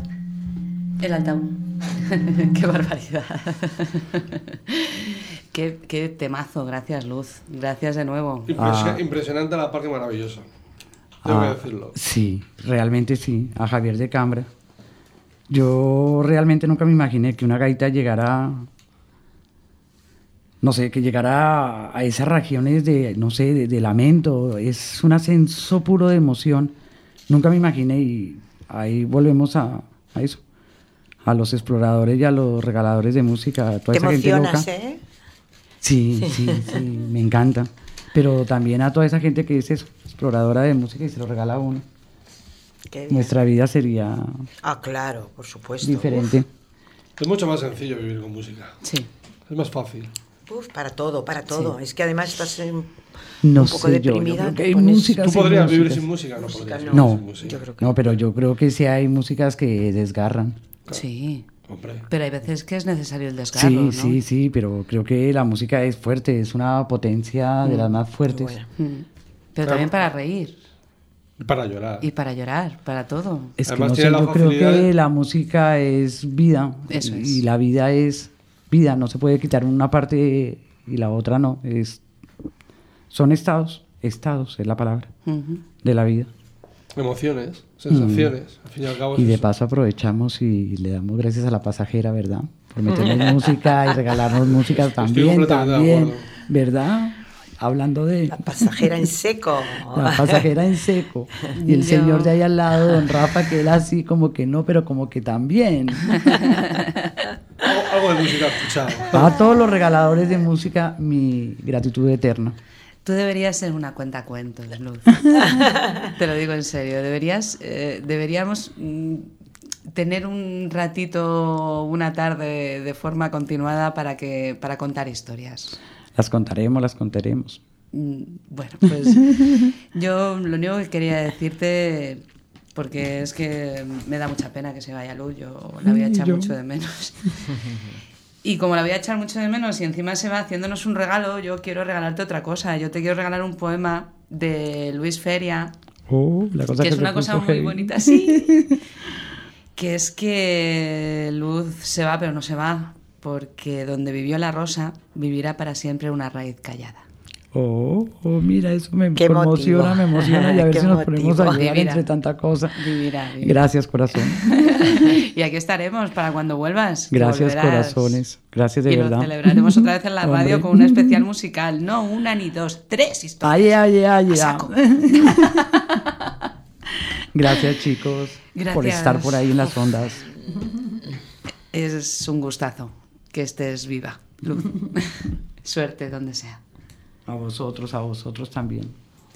El altavoz. Qué barbaridad. qué, qué temazo. Gracias, Luz. Gracias de nuevo. Impresi- Ah. Impresionante la parte maravillosa. Tengo Ah, que decirlo. Sí, realmente sí, a Javier de Cambra. Yo realmente nunca me imaginé que una gaita llegara, no sé, que llegara a, a esas regiones de, no sé, de, de lamento. Es un ascenso puro de emoción. Nunca me imaginé y ahí volvemos a, a eso, a los exploradores y a los regaladores de música, a toda Te esa gente emocionas, loca. ¿eh? Sí, sí, sí, me encanta. Pero también a toda esa gente que es eso, exploradora de música y se lo regala a uno. Qué bien. Nuestra vida sería Ah, claro, por supuesto. diferente. Es mucho más sencillo vivir con música. Sí. Es más fácil. Uf, para todo, para todo. Sí. Es que además estás en- No un poco sé, yo- yo deprimida. creo que te hay pones- música ¿Tú sin podrías vivir músicas. sin música? No podrías vivir No, sin música. no, pero yo creo que sí hay músicas que desgarran. Sí. Hombre. Pero hay veces que es necesario el desgarro, Sí, ¿no? sí, sí, pero creo que la música es fuerte, es una potencia de las más fuertes. Mm. Pero también para reír. Y para llorar. Y para llorar, para todo. Es que Además no sé, tiene la yo creo facilidad que de- la música es vida. Eso es. Y la vida es vida, no se puede quitar una parte y la otra no. Es, son estados, estados es la palabra, Ujú. de la vida. Emociones, sensaciones. Al fin y al cabo es Y de eso. paso aprovechamos y le damos gracias a la pasajera, ¿verdad? Por meternos música y regalarnos música también, completamente de también, acuerdo. ¿verdad? Hablando de La pasajera en seco. la pasajera en seco. Y el Yo- señor de ahí al lado, don Rafa, que él así como que no, pero como que también. Algo, algo de música escuchada. A todos los regaladores de música, mi gratitud eterna. Tú deberías ser una cuentacuentos, Luz. Te lo digo en serio. Deberías, eh, deberíamos mm, tener un ratito, una tarde de forma continuada para que para contar historias. Las contaremos, las contaremos. Mm, Bueno, pues yo lo único que quería decirte, porque es que me da mucha pena que se vaya Luz, yo la voy a echar Yo. mucho de menos. Y como la voy a echar mucho de menos y encima se va haciéndonos un regalo, yo quiero regalarte otra cosa. Yo te quiero regalar un poema de Luis Feria, Oh, la cosa que que es se una cosa puso muy heavy. bonita, sí. Que es que Luz se va, pero no se va, porque donde vivió la rosa, vivirá para siempre una raíz callada. Oh, oh, mira, eso me Qué conmociona, motivo. me emociona y a ver Qué si nos ponemos a motivo. llorar Vivirá. entre tanta cosa. Vivirá, vivirá. Gracias, corazón. Y aquí estaremos para cuando vuelvas. que Gracias, volverás. corazones. Gracias de y verdad. lo celebraremos otra vez en la radio Hombre. con una especial musical. No una ni dos, tres historias. Ay, ay, ay, A ay. saco. Gracias, chicos, por Gracias. estar por ahí en las ondas. Es un gustazo que estés viva, Luz. Suerte donde sea. A vosotros, a vosotros también.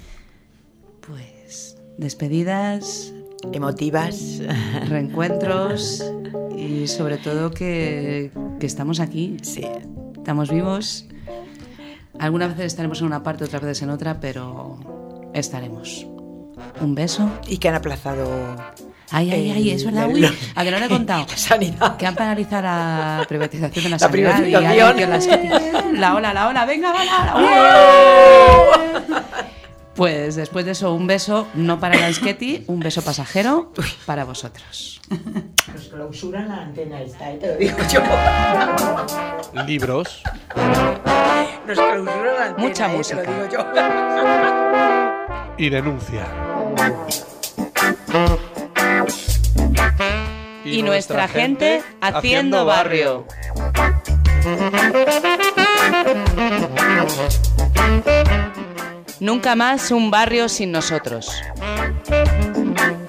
Pues despedidas, Emotivas. reencuentros y sobre todo que, que estamos aquí. Sí. Estamos vivos. Algunas veces estaremos en una parte, otras veces en otra, pero estaremos. Un beso. Y que han aplazado. Ay, ay, ay, es verdad. el- Uy, a que no le he contado. La sanidad. Que han paralizado la privatización de la, La sanidad. Y privatización. han metido las- la ola, la ola, venga, va, la ola. Pues después de eso, un beso, no para la Sketty, un beso pasajero para vosotros. Nos clausuran la antena esta, ¿eh? Te lo digo yo. Libros. Nos clausuran la antena. Mucha ¿eh? música. Te lo digo yo. Y denuncia. Y nuestra gente haciendo barrio. Nunca más un barrio sin nosotros.